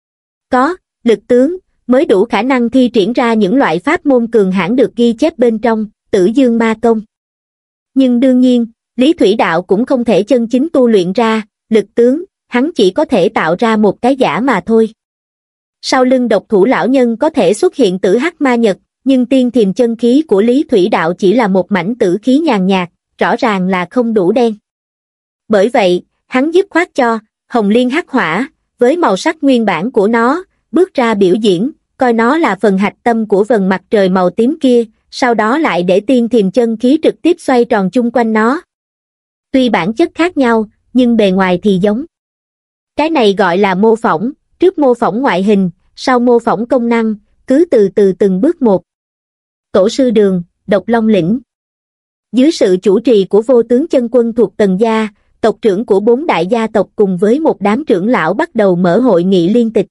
Có lực tướng, mới đủ khả năng thi triển ra những loại pháp môn cường hãn được ghi chép bên trong Tử Dương Ma Công. Nhưng đương nhiên, Lý Thủy Đạo cũng không thể chân chính tu luyện ra lực tướng, hắn chỉ có thể tạo ra một cái giả mà thôi. Sau lưng độc thủ lão nhân có thể xuất hiện tử hắc ma nhật, nhưng tiên thiềm chân khí của Lý Thủy Đạo chỉ là một mảnh tử khí nhàn nhạt, rõ ràng là không đủ đen. Bởi vậy, hắn dứt khoát cho hồng liên hắc hỏa, với màu sắc nguyên bản của nó, bước ra biểu diễn, coi nó là phần hạch tâm của vầng mặt trời màu tím kia, sau đó lại để tiên thiềm chân khí trực tiếp xoay tròn chung quanh nó. Tuy bản chất khác nhau, nhưng bề ngoài thì giống. Cái này gọi là mô phỏng, trước mô phỏng ngoại hình, sau mô phỏng công năng, cứ từ từ từng bước một. Tổ sư Đường, Độc Long Lĩnh. dưới sự chủ trì của vô tướng chân quân thuộc Tần gia, tộc trưởng của bốn đại gia tộc cùng với một đám trưởng lão bắt đầu mở hội nghị liên tịch.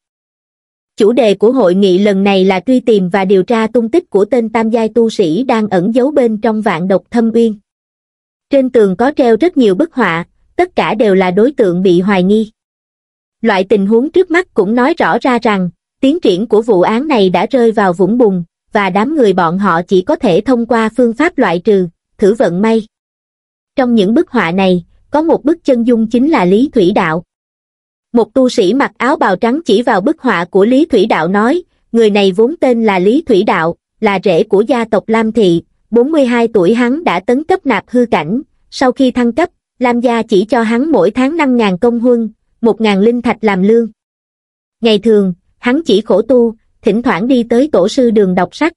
Chủ đề của hội nghị lần này là truy tìm và điều tra tung tích của tên tam giai tu sĩ đang ẩn giấu bên trong vạn độc thâm uyên. Trên tường có treo rất nhiều bức họa, tất cả đều là đối tượng bị hoài nghi. Loại tình huống trước mắt cũng nói rõ ra rằng, tiến triển của vụ án này đã rơi vào vũng bùn, và đám người bọn họ chỉ có thể thông qua phương pháp loại trừ, thử vận may. Trong những bức họa này, có một bức chân dung chính là Lý Thủy Đạo. Một tu sĩ mặc áo bào trắng chỉ vào bức họa của Lý Thủy Đạo nói, người này vốn tên là Lý Thủy Đạo, là rể của gia tộc Lam Thị, bốn mươi hai tuổi hắn đã tấn cấp nạp hư cảnh, sau khi thăng cấp, Lam gia chỉ cho hắn mỗi tháng năm nghìn công huân, một nghìn linh thạch làm lương. Ngày thường, hắn chỉ khổ tu, thỉnh thoảng đi tới tổ sư đường đọc sách.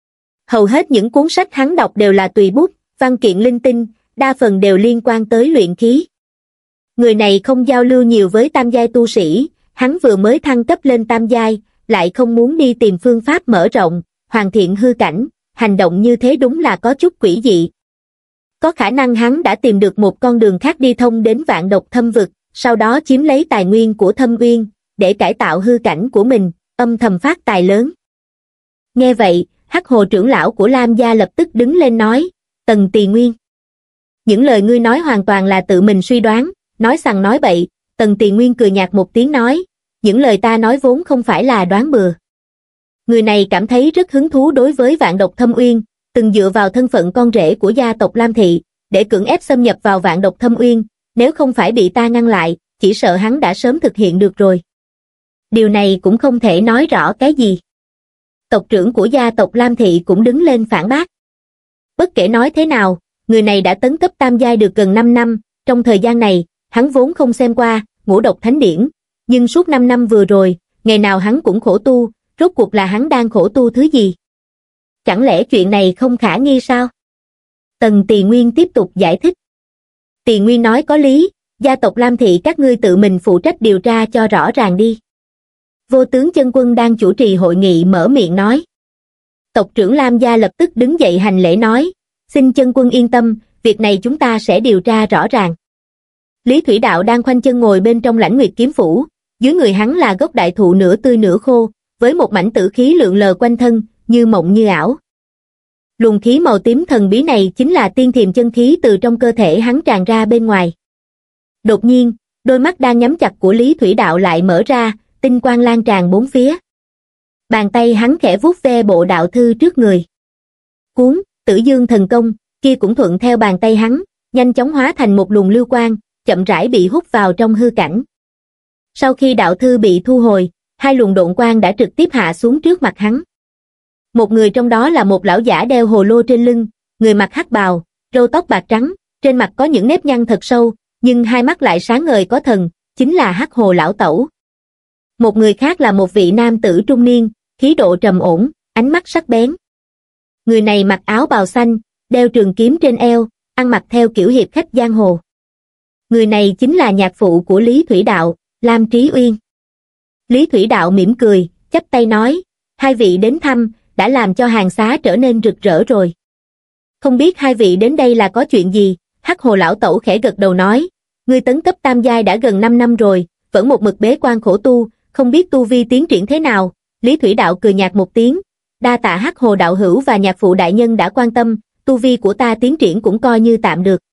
Hầu hết những cuốn sách hắn đọc đều là tùy bút, văn kiện linh tinh, đa phần đều liên quan tới luyện khí. Người này không giao lưu nhiều với tam giai tu sĩ, hắn vừa mới thăng cấp lên tam giai, lại không muốn đi tìm phương pháp mở rộng, hoàn thiện hư cảnh, hành động như thế đúng là có chút quỷ dị. Có khả năng hắn đã tìm được một con đường khác đi thông đến vạn độc thâm vực, sau đó chiếm lấy tài nguyên của thâm uyên, để cải tạo hư cảnh của mình, âm thầm phát tài lớn. Nghe vậy, Hắc Hồ trưởng lão của Lam gia lập tức đứng lên nói, Tần Tỳ Nguyên. Những lời ngươi nói hoàn toàn là tự mình suy đoán, nói sằng nói bậy. Tần Tỳ Nguyên cười nhạt một tiếng nói, những lời ta nói vốn không phải là đoán bừa. Người này cảm thấy rất hứng thú đối với vạn độc thâm uyên, từng dựa vào thân phận con rể của gia tộc Lam Thị, để cưỡng ép xâm nhập vào vạn độc thâm uyên, nếu không phải bị ta ngăn lại, chỉ sợ hắn đã sớm thực hiện được rồi. Điều này cũng không thể nói rõ cái gì. Tộc trưởng của gia tộc Lam Thị cũng đứng lên phản bác. Bất kể nói thế nào, người này đã tấn cấp tam giai được gần năm năm, trong thời gian này, hắn vốn không xem qua Ngũ Độc Thánh Điển, nhưng suốt năm năm vừa rồi, ngày nào hắn cũng khổ tu, rốt cuộc là hắn đang khổ tu thứ gì? Chẳng lẽ chuyện này không khả nghi sao? Tần Tỳ Nguyên tiếp tục giải thích. Tỳ Nguyên nói có lý, gia tộc Lam Thị các ngươi tự mình phụ trách điều tra cho rõ ràng đi. Vô tướng chân quân đang chủ trì hội nghị mở miệng nói. Tộc trưởng Lam gia lập tức đứng dậy hành lễ nói, xin chân quân yên tâm, việc này chúng ta sẽ điều tra rõ ràng. Lý Thủy Đạo đang khoanh chân ngồi bên trong Lãnh Nguyệt kiếm phủ, dưới người hắn là gốc đại thụ nửa tươi nửa khô, với một mảnh tử khí lượn lờ quanh thân, như mộng như ảo. Luồng khí màu tím thần bí này chính là tiên thiềm chân khí từ trong cơ thể hắn tràn ra bên ngoài. Đột nhiên, đôi mắt đang nhắm chặt của Lý Thủy Đạo lại mở ra, tinh quang lan tràn bốn phía. Bàn tay hắn khẽ vuốt ve bộ đạo thư trước người. Cuốn, Tử Dương thần công, kia cũng thuận theo bàn tay hắn, nhanh chóng hóa thành một luồng lưu quang, chậm rãi bị hút vào trong hư cảnh. Sau khi đạo thư bị thu hồi, hai luồng độn quang đã trực tiếp hạ xuống trước mặt hắn. Một người trong đó là một lão giả đeo hồ lô trên lưng, người mặc hắc bào, râu tóc bạc trắng, trên mặt có những nếp nhăn thật sâu, nhưng hai mắt lại sáng ngời có thần, chính là Hắc Hồ lão tẩu. Một người khác là một vị nam tử trung niên, khí độ trầm ổn, ánh mắt sắc bén. Người này mặc áo bào xanh, đeo trường kiếm trên eo, ăn mặc theo kiểu hiệp khách giang hồ. Người này chính là nhạc phụ của Lý Thủy Đạo, Lam Trí Uyên. Lý Thủy Đạo mỉm cười, chắp tay nói, hai vị đến thăm, đã làm cho hàng xá trở nên rực rỡ rồi. Không biết hai vị đến đây là có chuyện gì? Hắc Hồ lão tẩu khẽ gật đầu nói, ngươi tấn cấp tam giai đã gần năm năm rồi, vẫn một mực bế quan khổ tu, không biết tu vi tiến triển thế nào. Lý Thủy Đạo cười nhạt một tiếng, đa tạ Hắc Hồ đạo hữu và nhạc phụ đại nhân đã quan tâm, tu vi của ta tiến triển cũng coi như tạm được.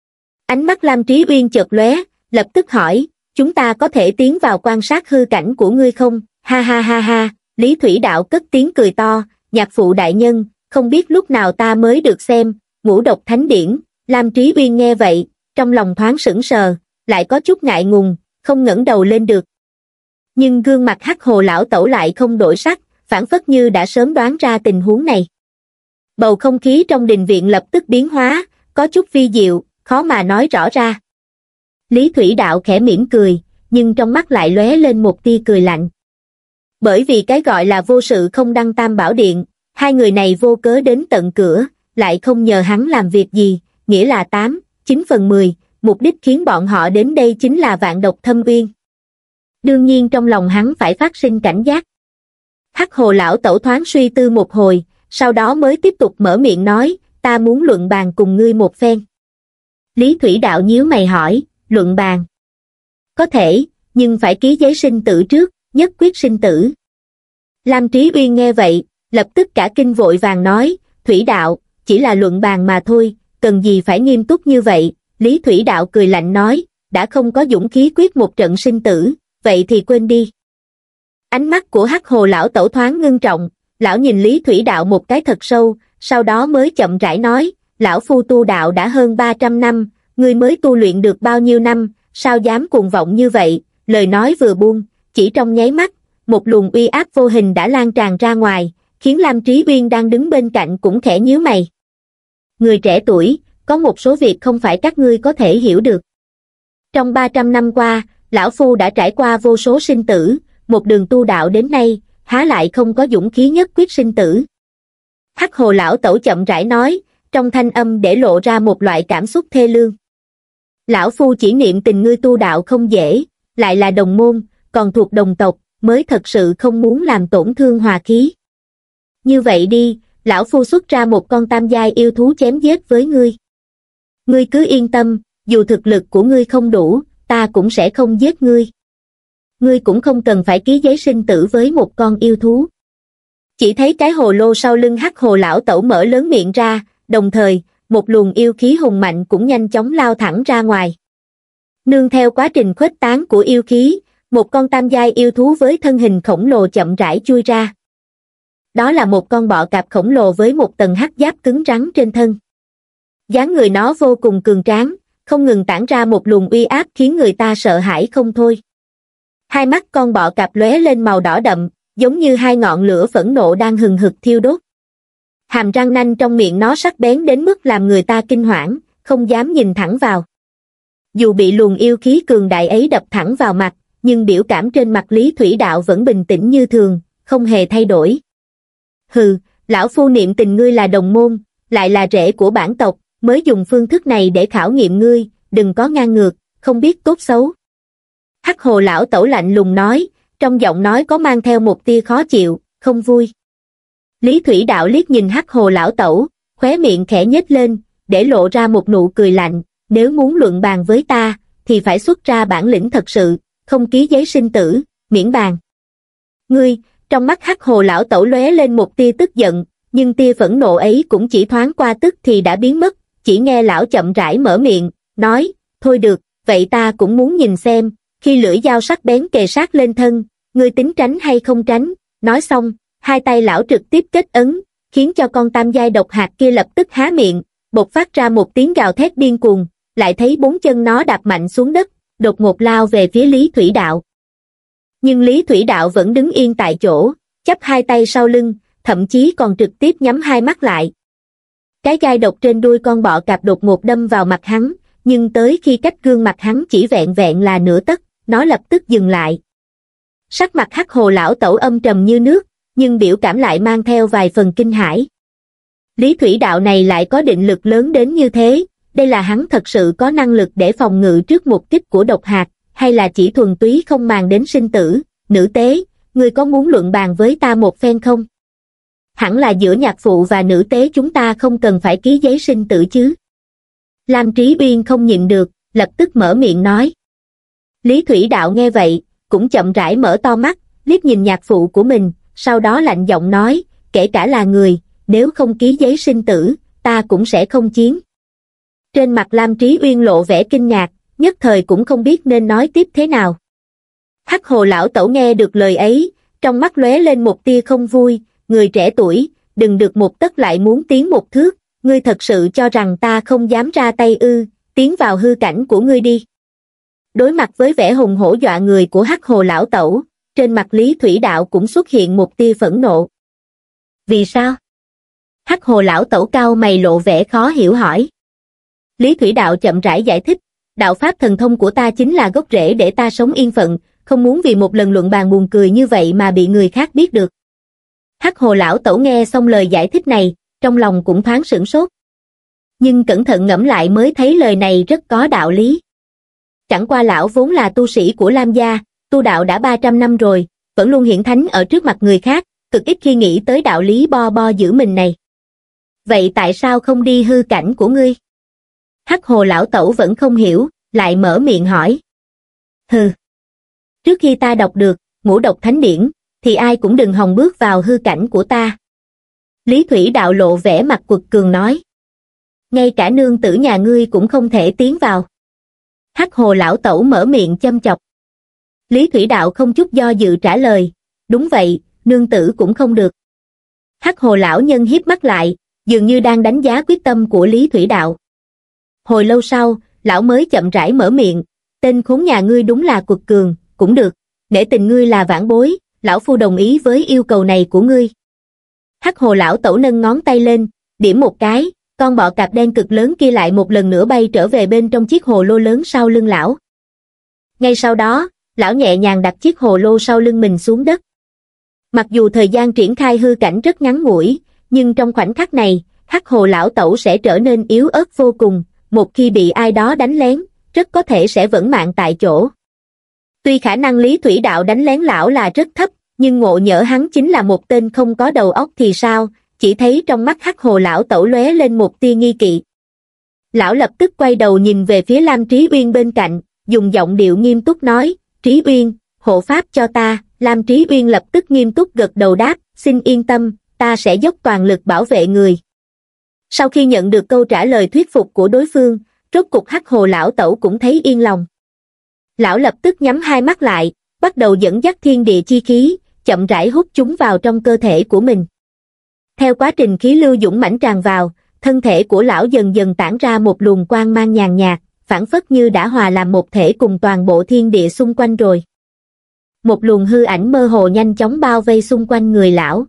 Ánh mắt Lam Trí Uyên chợt lóe, lập tức hỏi, chúng ta có thể tiến vào quan sát hư cảnh của ngươi không? Ha ha ha ha, Lý Thủy Đạo cất tiếng cười to, nhạc phụ đại nhân, không biết lúc nào ta mới được xem Ngũ Độc Thánh Điển. Lam Trí Uyên nghe vậy, trong lòng thoáng sững sờ, lại có chút ngại ngùng, không ngẩng đầu lên được. Nhưng gương mặt Hắc Hồ lão tẩu lại không đổi sắc, phảng phất như đã sớm đoán ra tình huống này. Bầu không khí trong đình viện lập tức biến hóa, có chút vi diệu, khó mà nói rõ ra. Lý Thủy Đạo khẽ mỉm cười, nhưng trong mắt lại lóe lên một tia cười lạnh. Bởi vì cái gọi là vô sự không đăng tam bảo điện, hai người này vô cớ đến tận cửa, lại không nhờ hắn làm việc gì, nghĩa là tám, chín phần mười, mục đích khiến bọn họ đến đây chính là vạn độc thâm uyên. Đương nhiên trong lòng hắn phải phát sinh cảnh giác. Hắc Hồ lão tẩu thoáng suy tư một hồi, sau đó mới tiếp tục mở miệng nói, ta muốn luận bàn cùng ngươi một phen. Lý Thủy Đạo nhíu mày hỏi, luận bàn. Có thể, nhưng phải ký giấy sinh tử trước, nhất quyết sinh tử. Lam Trí Uyên nghe vậy, lập tức cả kinh vội vàng nói, Thủy Đạo, chỉ là luận bàn mà thôi, cần gì phải nghiêm túc như vậy. Lý Thủy Đạo cười lạnh nói, đã không có dũng khí quyết một trận sinh tử, vậy thì quên đi. Ánh mắt của Hắc Hồ lão tẩu thoáng ngưng trọng, lão nhìn Lý Thủy Đạo một cái thật sâu, sau đó mới chậm rãi nói, lão phu tu đạo đã hơn ba trăm năm, ngươi mới tu luyện được bao nhiêu năm, sao dám cuồng vọng như vậy. Lời nói vừa buông, chỉ trong nháy mắt, một luồng uy áp vô hình đã lan tràn ra ngoài, khiến Lam Trí Uyên đang đứng bên cạnh cũng khẽ nhíu mày. Người trẻ tuổi, có một số việc không phải các ngươi có thể hiểu được. Trong ba trăm năm qua, lão phu đã trải qua vô số sinh tử, một đường tu đạo đến nay, há lại không có dũng khí nhất quyết sinh tử. Hắc Hồ lão tẩu chậm rãi nói, trong thanh âm để lộ ra một loại cảm xúc thê lương. Lão phu chỉ niệm tình ngươi tu đạo không dễ, lại là đồng môn, còn thuộc đồng tộc, mới thật sự không muốn làm tổn thương hòa khí. Như vậy đi, lão phu xuất ra một con tam giai yêu thú chém giết với ngươi. Ngươi cứ yên tâm, dù thực lực của ngươi không đủ, ta cũng sẽ không giết ngươi. Ngươi cũng không cần phải ký giấy sinh tử với một con yêu thú. Chỉ thấy cái hồ lô sau lưng Hắc Hồ lão tẩu mở lớn miệng ra, đồng thời, một luồng yêu khí hùng mạnh cũng nhanh chóng lao thẳng ra ngoài. Nương theo quá trình khuếch tán của yêu khí, một con tam giai yêu thú với thân hình khổng lồ chậm rãi chui ra. Đó là một con bọ cạp khổng lồ với một tầng hắc giáp cứng rắn trên thân. Dáng người nó vô cùng cường tráng, không ngừng tản ra một luồng uy áp khiến người ta sợ hãi không thôi. Hai mắt con bọ cạp lóe lên màu đỏ đậm, giống như hai ngọn lửa phẫn nộ đang hừng hực thiêu đốt. Hàm răng nanh trong miệng nó sắc bén đến mức làm người ta kinh hoảng, không dám nhìn thẳng vào. Dù bị luồng yêu khí cường đại ấy đập thẳng vào mặt, nhưng biểu cảm trên mặt Lý Thủy Đạo vẫn bình tĩnh như thường, không hề thay đổi. Hừ, lão phu niệm tình ngươi là đồng môn, lại là rể của bản tộc, mới dùng phương thức này để khảo nghiệm ngươi, đừng có ngang ngược, không biết tốt xấu. Hắc Hồ lão tẩu lạnh lùng nói, trong giọng nói có mang theo một tia khó chịu, không vui. Lý Thủy Đạo liếc nhìn Hắc Hồ lão tẩu, khóe miệng khẽ nhếch lên, để lộ ra một nụ cười lạnh, nếu muốn luận bàn với ta, thì phải xuất ra bản lĩnh thật sự, không ký giấy sinh tử, miễn bàn. Ngươi, trong mắt Hắc Hồ lão tẩu lóe lên một tia tức giận, nhưng tia phẫn nộ ấy cũng chỉ thoáng qua tức thì đã biến mất, chỉ nghe lão chậm rãi mở miệng, nói, thôi được, vậy ta cũng muốn nhìn xem, khi lưỡi dao sắc bén kề sát lên thân, ngươi tính tránh hay không tránh. Nói xong, hai tay lão trực tiếp kết ấn, khiến cho con tam giai độc hạt kia lập tức há miệng, bộc phát ra một tiếng gào thét điên cuồng, lại thấy bốn chân nó đạp mạnh xuống đất, đột ngột lao về phía Lý Thủy Đạo. Nhưng Lý Thủy Đạo vẫn đứng yên tại chỗ, chắp hai tay sau lưng, thậm chí còn trực tiếp nhắm hai mắt lại. Cái gai độc trên đuôi con bọ cạp đột ngột đâm vào mặt hắn, nhưng tới khi cách gương mặt hắn chỉ vẹn vẹn là nửa tấc, nó lập tức dừng lại. Sắc mặt Hắc Hồ lão tẩu âm trầm như nước, nhưng biểu cảm lại mang theo vài phần kinh hãi. Lý Thủy Đạo này lại có định lực lớn đến như thế, đây là hắn thật sự có năng lực để phòng ngự trước một kích của độc hạt, hay là chỉ thuần túy không màng đến sinh tử. Nữ tế, ngươi có muốn luận bàn với ta một phen không? Hẳn là giữa nhạc phụ và nữ tế chúng ta không cần phải ký giấy sinh tử chứ. Lam Trí Uyên không nhịn được, lập tức mở miệng nói. Lý Thủy Đạo nghe vậy, cũng chậm rãi mở to mắt, liếc nhìn nhạc phụ của mình, sau đó lạnh giọng nói, kể cả là người, nếu không ký giấy sinh tử, ta cũng sẽ không chiến. Trên mặt Lam Trí Uyên lộ vẻ kinh ngạc, nhất thời cũng không biết nên nói tiếp thế nào. Hắc Hồ lão tẩu nghe được lời ấy, trong mắt lóe lên một tia không vui, người trẻ tuổi, đừng được một tấc lại muốn tiến một thước, ngươi thật sự cho rằng ta không dám ra tay ư, tiến vào hư cảnh của ngươi đi. Đối mặt với vẻ hùng hổ dọa người của Hắc Hồ lão tẩu, trên mặt Lý Thủy Đạo cũng xuất hiện một tia phẫn nộ. Vì sao? Hắc Hồ lão tẩu cao mày lộ vẻ khó hiểu hỏi. Lý Thủy Đạo chậm rãi giải thích, đạo pháp thần thông của ta chính là gốc rễ để ta sống yên phận, không muốn vì một lần luận bàn buồn cười như vậy mà bị người khác biết được. Hắc Hồ lão tẩu nghe xong lời giải thích này, trong lòng cũng thoáng sửng sốt. Nhưng cẩn thận ngẫm lại mới thấy lời này rất có đạo lý. Chẳng qua lão vốn là tu sĩ của Lam gia, tu đạo đã ba trăm năm rồi, vẫn luôn hiển thánh ở trước mặt người khác, cực ít khi nghĩ tới đạo lý bo bo giữ mình này. Vậy tại sao không đi hư cảnh của ngươi? Hắc Hồ lão tẩu vẫn không hiểu, lại mở miệng hỏi. Hừ. Trước khi ta đọc được Ngũ Độc Thánh Điển, thì ai cũng đừng hòng bước vào hư cảnh của ta. Lý Thủy Đạo lộ vẻ mặt quật cường nói. Ngay cả nương tử nhà ngươi cũng không thể tiến vào. Hắc Hồ lão tẩu mở miệng châm chọc. Lý Thủy Đạo không chút do dự trả lời. Đúng vậy, nương tử cũng không được. Hắc Hồ lão nhân híp mắt lại, dường như đang đánh giá quyết tâm của Lý Thủy Đạo. Hồi lâu sau, lão mới chậm rãi mở miệng. Tên khốn nhà ngươi đúng là quật cường, cũng được. Nể tình ngươi là vãn bối, lão phu đồng ý với yêu cầu này của ngươi. Hắc Hồ lão tẩu nâng ngón tay lên, điểm một cái, con bọ cạp đen cực lớn kia lại một lần nữa bay trở về bên trong chiếc hồ lô lớn sau lưng lão. Ngay sau đó, lão nhẹ nhàng đặt chiếc hồ lô sau lưng mình xuống đất. Mặc dù thời gian triển khai hư cảnh rất ngắn ngủi, nhưng trong khoảnh khắc này, Hắc Hồ lão tẩu sẽ trở nên yếu ớt vô cùng, một khi bị ai đó đánh lén, rất có thể sẽ vẫn mạng tại chỗ. Tuy khả năng Lý Thủy Đạo đánh lén lão là rất thấp, nhưng ngộ nhỡ hắn chính là một tên không có đầu óc thì sao? Chỉ thấy trong mắt Hắc Hồ lão tẩu lóe lên một tia nghi kỵ. Lão lập tức quay đầu nhìn về phía Lam Trí Uyên bên cạnh, dùng giọng điệu nghiêm túc nói, Trí Uyên, hộ pháp cho ta. Lam Trí Uyên lập tức nghiêm túc gật đầu đáp, xin yên tâm, ta sẽ dốc toàn lực bảo vệ người. Sau khi nhận được câu trả lời thuyết phục của đối phương, rốt cục Hắc Hồ lão tẩu cũng thấy yên lòng. Lão lập tức nhắm hai mắt lại, bắt đầu dẫn dắt thiên địa chi khí, chậm rãi hút chúng vào trong cơ thể của mình. Theo quá trình khí lưu dũng mãnh tràn vào, thân thể của lão dần dần tản ra một luồng quang mang nhàn nhạt, phảng phất như đã hòa làm một thể cùng toàn bộ thiên địa xung quanh rồi. Một luồng hư ảnh mơ hồ nhanh chóng bao vây xung quanh người lão.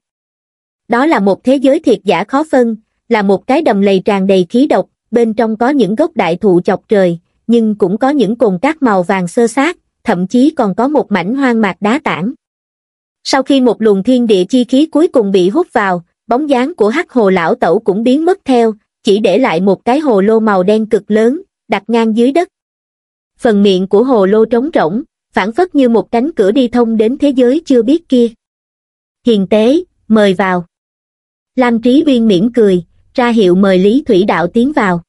Đó là một thế giới thiệt giả khó phân, là một cái đầm lầy tràn đầy khí độc, bên trong có những gốc đại thụ chọc trời, nhưng cũng có những cồn cát màu vàng xơ xác, thậm chí còn có một mảnh hoang mạc đá tảng. Sau khi một luồng thiên địa chi khí cuối cùng bị hút vào, bóng dáng của Hắc Hồ lão tẩu cũng biến mất theo, chỉ để lại một cái hồ lô màu đen cực lớn, đặt ngang dưới đất. Phần miệng của hồ lô trống rỗng, phảng phất như một cánh cửa đi thông đến thế giới chưa biết kia. Hiền tế, mời vào. Lam Trí Uyên mỉm cười, ra hiệu mời Lý Thủy Đạo tiến vào.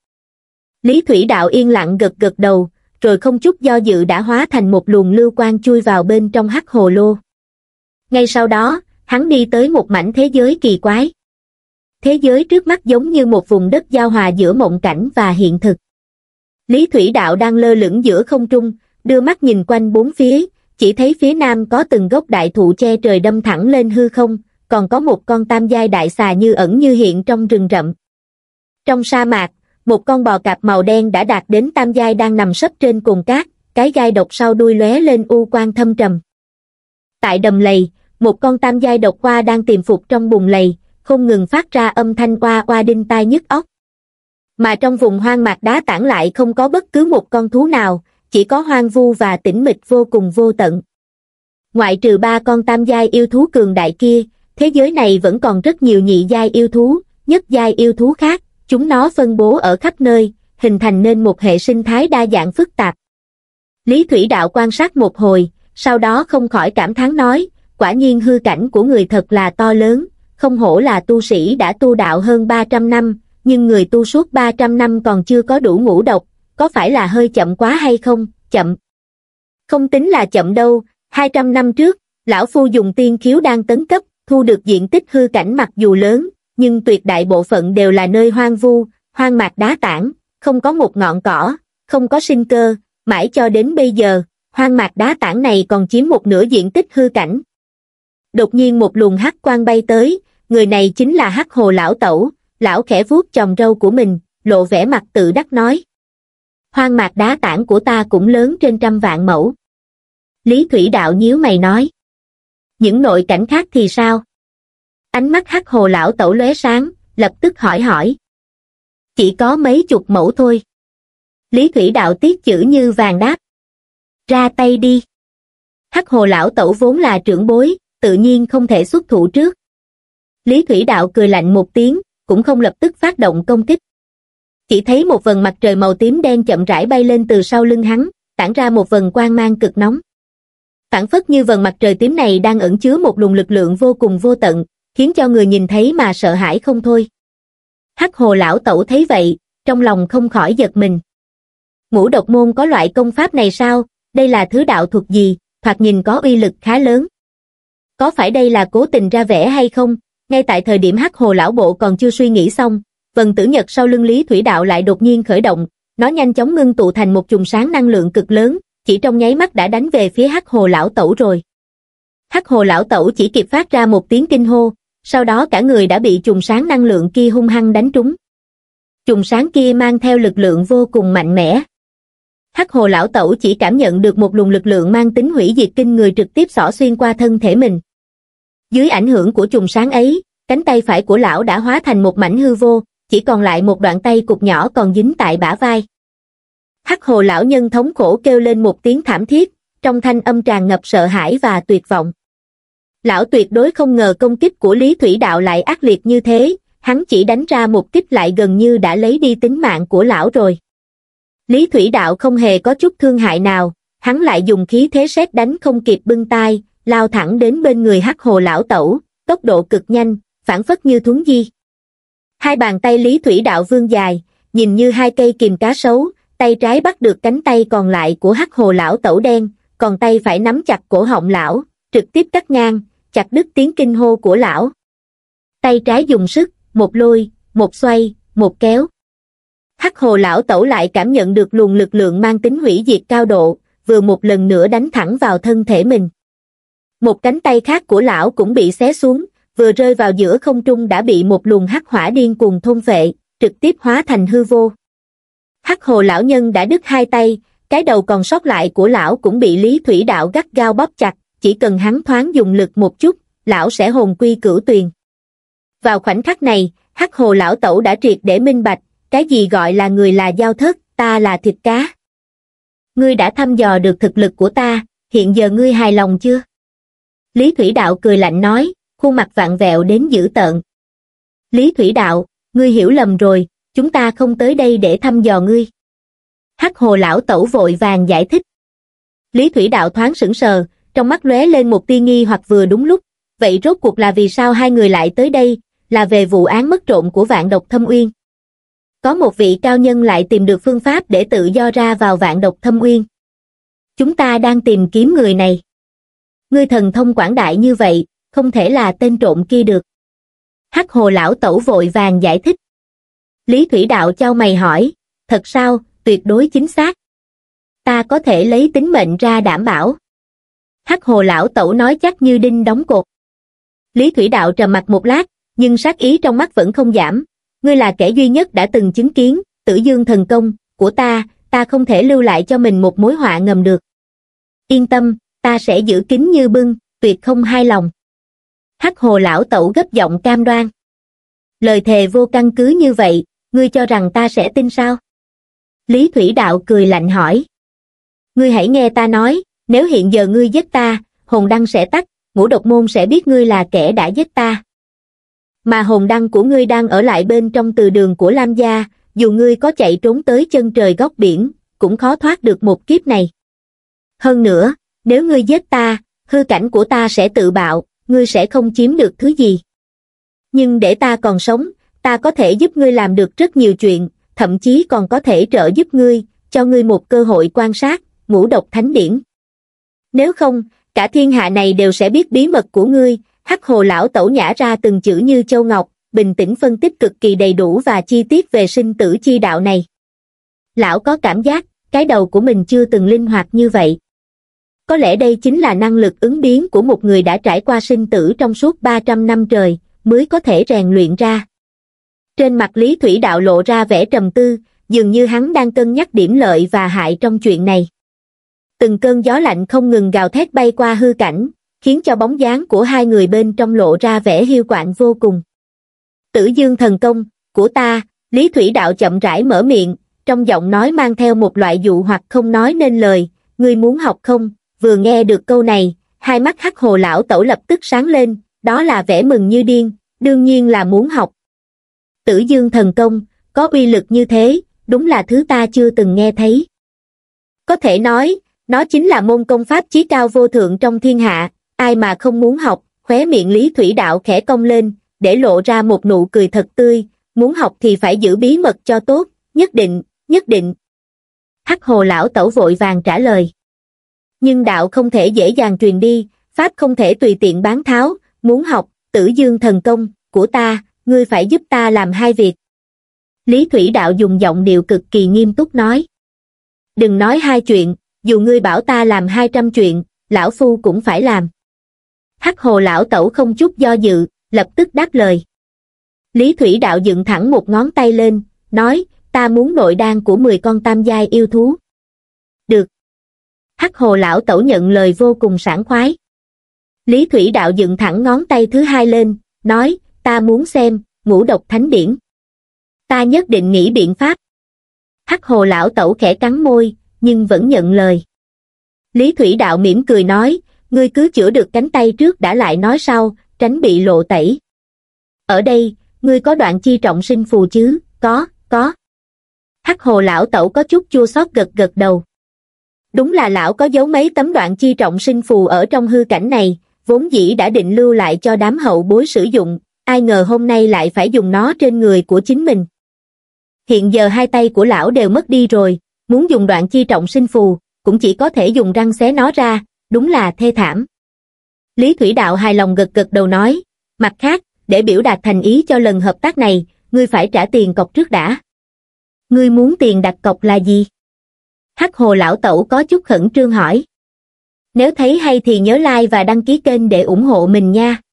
Lý Thủy Đạo yên lặng gật gật đầu, rồi không chút do dự đã hóa thành một luồng lưu quang chui vào bên trong hắc hồ lô. Ngay sau đó, hắn đi tới một mảnh thế giới kỳ quái. Thế giới trước mắt giống như một vùng đất giao hòa giữa mộng cảnh và hiện thực. Lý Thủy Đạo đang lơ lửng giữa không trung, đưa mắt nhìn quanh bốn phía, chỉ thấy phía nam có từng gốc đại thụ che trời đâm thẳng lên hư không, còn có một con tam giai đại xà như ẩn như hiện trong rừng rậm. Trong sa mạc, một con bò cạp màu đen đã đạt đến tam giai đang nằm sấp trên cồn cát, cái gai độc sau đuôi lóe lên u quang thâm trầm. Tại đầm lầy, một con tam giai độc hoa đang tiềm phục trong bùn lầy, không ngừng phát ra âm thanh oa oa đinh tai nhức óc. Mà trong vùng hoang mạc đá tảng lại không có bất cứ một con thú nào, chỉ có hoang vu và tĩnh mịch vô cùng vô tận. Ngoại trừ ba con tam giai yêu thú cường đại kia, thế giới này vẫn còn rất nhiều nhị giai yêu thú, nhất giai yêu thú khác, chúng nó phân bố ở khắp nơi, hình thành nên một hệ sinh thái đa dạng phức tạp. Lý Thủy Đạo quan sát một hồi, sau đó không khỏi cảm thán nói, quả nhiên hư cảnh của người thật là to lớn, không hổ là tu sĩ đã tu đạo hơn ba trăm năm, nhưng người tu suốt ba trăm năm còn chưa có đủ ngũ độc, có phải là hơi chậm quá hay không? Chậm. Không tính là chậm đâu, hai trăm năm trước, lão phu dùng tiên khiếu đan tấn cấp, thu được diện tích hư cảnh mặc dù lớn, nhưng tuyệt đại bộ phận đều là nơi hoang vu, hoang mạc đá tảng, không có một ngọn cỏ, không có sinh cơ, mãi cho đến bây giờ, hoang mạc đá tảng này còn chiếm một nửa diện tích hư cảnh. Đột nhiên một luồng hắc quang bay tới, người này chính là Hắc Hồ lão tẩu, lão khẽ vuốt chòm râu của mình, lộ vẻ mặt tự đắc nói. Hoang mạc đá tảng của ta cũng lớn trên trăm vạn mẫu. Lý Thủy Đạo nhíu mày nói. Những nội cảnh khác thì sao? Ánh mắt Hắc Hồ lão tẩu lóe sáng, lập tức hỏi hỏi. Chỉ có mấy chục mẫu thôi. Lý Thủy Đạo tiết chữ như vàng đáp. Ra tay đi. Hắc Hồ lão tẩu vốn là trưởng bối, tự nhiên không thể xuất thủ trước. Lý Thủy Đạo cười lạnh một tiếng, cũng không lập tức phát động công kích. Chỉ thấy một vầng mặt trời màu tím đen chậm rãi bay lên từ sau lưng hắn, tản ra một vầng quang mang cực nóng. Phảng phất như vầng mặt trời tím này đang ẩn chứa một luồng lực lượng vô cùng vô tận, khiến cho người nhìn thấy mà sợ hãi không thôi. Hắc Hồ lão tẩu thấy vậy, trong lòng không khỏi giật mình. Ngũ độc môn có loại công pháp này sao? Đây là thứ đạo thuật gì? Thoạt nhìn có uy lực khá lớn. Có phải đây là cố tình ra vẻ hay không? Ngay tại thời điểm Hắc Hồ lão bộ còn chưa suy nghĩ xong, vần tử nhật sau lưng Lý Thủy Đạo lại đột nhiên khởi động, nó nhanh chóng ngưng tụ thành một chùm sáng năng lượng cực lớn, chỉ trong nháy mắt đã đánh về phía Hắc Hồ lão tẩu rồi. Hắc Hồ lão tẩu chỉ kịp phát ra một tiếng kinh hô, sau đó cả người đã bị chùm sáng năng lượng kia hung hăng đánh trúng. Chùm sáng kia mang theo lực lượng vô cùng mạnh mẽ. Hắc Hồ lão tẩu chỉ cảm nhận được một luồng lực lượng mang tính hủy diệt kinh người trực tiếp xỏ xuyên qua thân thể mình. Dưới ảnh hưởng của chùm sáng ấy, cánh tay phải của lão đã hóa thành một mảnh hư vô, chỉ còn lại một đoạn tay cụt nhỏ còn dính tại bả vai. Hắc Hồ lão nhân thống khổ kêu lên một tiếng thảm thiết, trong thanh âm tràn ngập sợ hãi và tuyệt vọng. Lão tuyệt đối không ngờ công kích của Lý Thủy Đạo lại ác liệt như thế, hắn chỉ đánh ra một kích lại gần như đã lấy đi tính mạng của lão rồi. Lý Thủy Đạo không hề có chút thương hại nào, hắn lại dùng khí thế sét đánh không kịp bưng tai, lao thẳng đến bên người Hắc Hồ lão tẩu, tốc độ cực nhanh, phảng phất như thuấn di. Hai bàn tay Lý Thủy Đạo vươn dài, nhìn như hai cây kìm cá sấu, tay trái bắt được cánh tay còn lại của Hắc Hồ lão tẩu đen, còn tay phải nắm chặt cổ họng lão, trực tiếp cắt ngang, chặt đứt tiếng kinh hô của lão. Tay trái dùng sức, một lôi, một xoay, một kéo. Hắc Hồ lão tẩu lại cảm nhận được luồng lực lượng mang tính hủy diệt cao độ, vừa một lần nữa đánh thẳng vào thân thể mình. Một cánh tay khác của lão cũng bị xé xuống, vừa rơi vào giữa không trung đã bị một luồng hắc hỏa điên cuồng thôn phệ, trực tiếp hóa thành hư vô. Hắc Hồ lão nhân đã đứt hai tay, cái đầu còn sót lại của lão cũng bị Lý Thủy Đạo gắt gao bóp chặt, chỉ cần hắn thoáng dùng lực một chút, lão sẽ hồn quy cửu tuyền. Vào khoảnh khắc này, Hắc Hồ lão tẩu đã triệt để minh bạch, cái gì gọi là người là dao thớt, ta là thịt cá. Ngươi đã thăm dò được thực lực của ta, hiện giờ ngươi hài lòng chưa? Lý Thủy Đạo cười lạnh nói, khuôn mặt vặn vẹo đến dữ tợn. Lý Thủy Đạo, ngươi hiểu lầm rồi, chúng ta không tới đây để thăm dò ngươi. Hắc Hồ lão tẩu vội vàng giải thích. Lý Thủy Đạo thoáng sững sờ, trong mắt lóe lên một tia nghi hoặc vừa đúng lúc, vậy rốt cuộc là vì sao hai người lại tới đây, là về vụ án mất trộm của Vạn Độc Thâm Uyên. Có một vị cao nhân lại tìm được phương pháp để tự do ra vào Vạn Độc Thâm Uyên. Chúng ta đang tìm kiếm người này. Ngươi thần thông quảng đại như vậy, không thể là tên trộm kia được. Hắc Hồ lão tẩu vội vàng giải thích. Lý Thủy Đạo chau mày hỏi, thật sao, tuyệt đối chính xác. Ta có thể lấy tính mệnh ra đảm bảo. Hắc Hồ lão tẩu nói chắc như đinh đóng cột. Lý Thủy Đạo trầm mặc một lát, nhưng sát ý trong mắt vẫn không giảm. Ngươi là kẻ duy nhất đã từng chứng kiến Tử Dương thần công của ta, ta không thể lưu lại cho mình một mối họa ngầm được. Yên tâm, ta sẽ giữ kín như bưng, tuyệt không hai lòng. Hắc Hồ lão tẩu gấp giọng cam đoan. Lời thề vô căn cứ như vậy, ngươi cho rằng ta sẽ tin sao? Lý Thủy Đạo cười lạnh hỏi. Ngươi hãy nghe ta nói, nếu hiện giờ ngươi giết ta, hồn đăng sẽ tắt, Ngũ độc môn sẽ biết ngươi là kẻ đã giết ta. Mà hồn đăng của ngươi đang ở lại bên trong từ đường của Lam gia, dù ngươi có chạy trốn tới chân trời góc biển, cũng khó thoát được một kiếp này. Hơn nữa, nếu ngươi giết ta, hư cảnh của ta sẽ tự bạo, ngươi sẽ không chiếm được thứ gì. Nhưng để ta còn sống, ta có thể giúp ngươi làm được rất nhiều chuyện, thậm chí còn có thể trợ giúp ngươi, cho ngươi một cơ hội quan sát Ngũ độc thánh điển. Nếu không, cả thiên hạ này đều sẽ biết bí mật của ngươi. Hắc Hồ lão tẩu nhả ra từng chữ như châu ngọc, bình tĩnh phân tích cực kỳ đầy đủ và chi tiết về sinh tử chi đạo này. Lão có cảm giác, cái đầu của mình chưa từng linh hoạt như vậy. Có lẽ đây chính là năng lực ứng biến của một người đã trải qua sinh tử trong suốt ba trăm năm trời, mới có thể rèn luyện ra. Trên mặt Lý Thủy Đạo lộ ra vẻ trầm tư, dường như hắn đang cân nhắc điểm lợi và hại trong chuyện này. Từng cơn gió lạnh không ngừng gào thét bay qua hư cảnh, khiến cho bóng dáng của hai người bên trong lộ ra vẻ hiu quạnh vô cùng. Tử Dương thần công của ta, Lý Thủy Đạo chậm rãi mở miệng, trong giọng nói mang theo một loại dụ hoặc không nói nên lời, ngươi muốn học không? Vừa nghe được câu này, hai mắt Hắc Hồ lão tẩu lập tức sáng lên, đó là vẻ mừng như điên, đương nhiên là muốn học. Tử Dương thần công, có uy lực như thế, đúng là thứ ta chưa từng nghe thấy. Có thể nói, nó chính là môn công pháp chí cao vô thượng trong thiên hạ, ai mà không muốn học. Khóe miệng Lý Thủy Đạo khẽ cong lên, để lộ ra một nụ cười thật tươi, muốn học thì phải giữ bí mật cho tốt, nhất định, nhất định. Hắc Hồ lão tẩu vội vàng trả lời. Nhưng đạo không thể dễ dàng truyền đi, pháp không thể tùy tiện bán tháo, muốn học Tử Dương thần công của ta, ngươi phải giúp ta làm hai việc. Lý Thủy đạo dùng giọng điệu cực kỳ nghiêm túc nói. Đừng nói hai chuyện, dù ngươi bảo ta làm hai trăm chuyện, lão phu cũng phải làm. Hắc Hồ lão tẩu không chút do dự, lập tức đáp lời. Lý Thủy đạo dựng thẳng một ngón tay lên, nói, ta muốn nội đan của mười con tam giai yêu thú. Được. Hắc Hồ lão tẩu nhận lời vô cùng sảng khoái. Lý Thủy đạo dựng thẳng ngón tay thứ hai lên, nói, ta muốn xem, ngũ độc thánh điển. Ta nhất định nghĩ biện pháp. Hắc Hồ lão tẩu khẽ cắn môi, nhưng vẫn nhận lời. Lý Thủy đạo mỉm cười nói, ngươi cứ chữa được cánh tay trước đã lại nói sau, tránh bị lộ tẩy. Ở đây, ngươi có đoạn chi trọng sinh phù chứ? Có, có. Hắc Hồ lão tẩu có chút chua xót gật gật đầu. Đúng là lão có giấu mấy tấm đoạn chi trọng sinh phù ở trong hư cảnh này, vốn dĩ đã định lưu lại cho đám hậu bối sử dụng, ai ngờ hôm nay lại phải dùng nó trên người của chính mình. Hiện giờ hai tay của lão đều mất đi rồi, muốn dùng đoạn chi trọng sinh phù, cũng chỉ có thể dùng răng xé nó ra, đúng là thê thảm. Lý Thủy đạo hài lòng gật gật đầu nói, mặt khác, để biểu đạt thành ý cho lần hợp tác này, ngươi phải trả tiền cọc trước đã. Ngươi muốn tiền đặt cọc là gì? Hắc Hồ lão tẩu có chút khẩn trương hỏi. Nếu thấy hay thì nhớ like và đăng ký kênh để ủng hộ mình nha.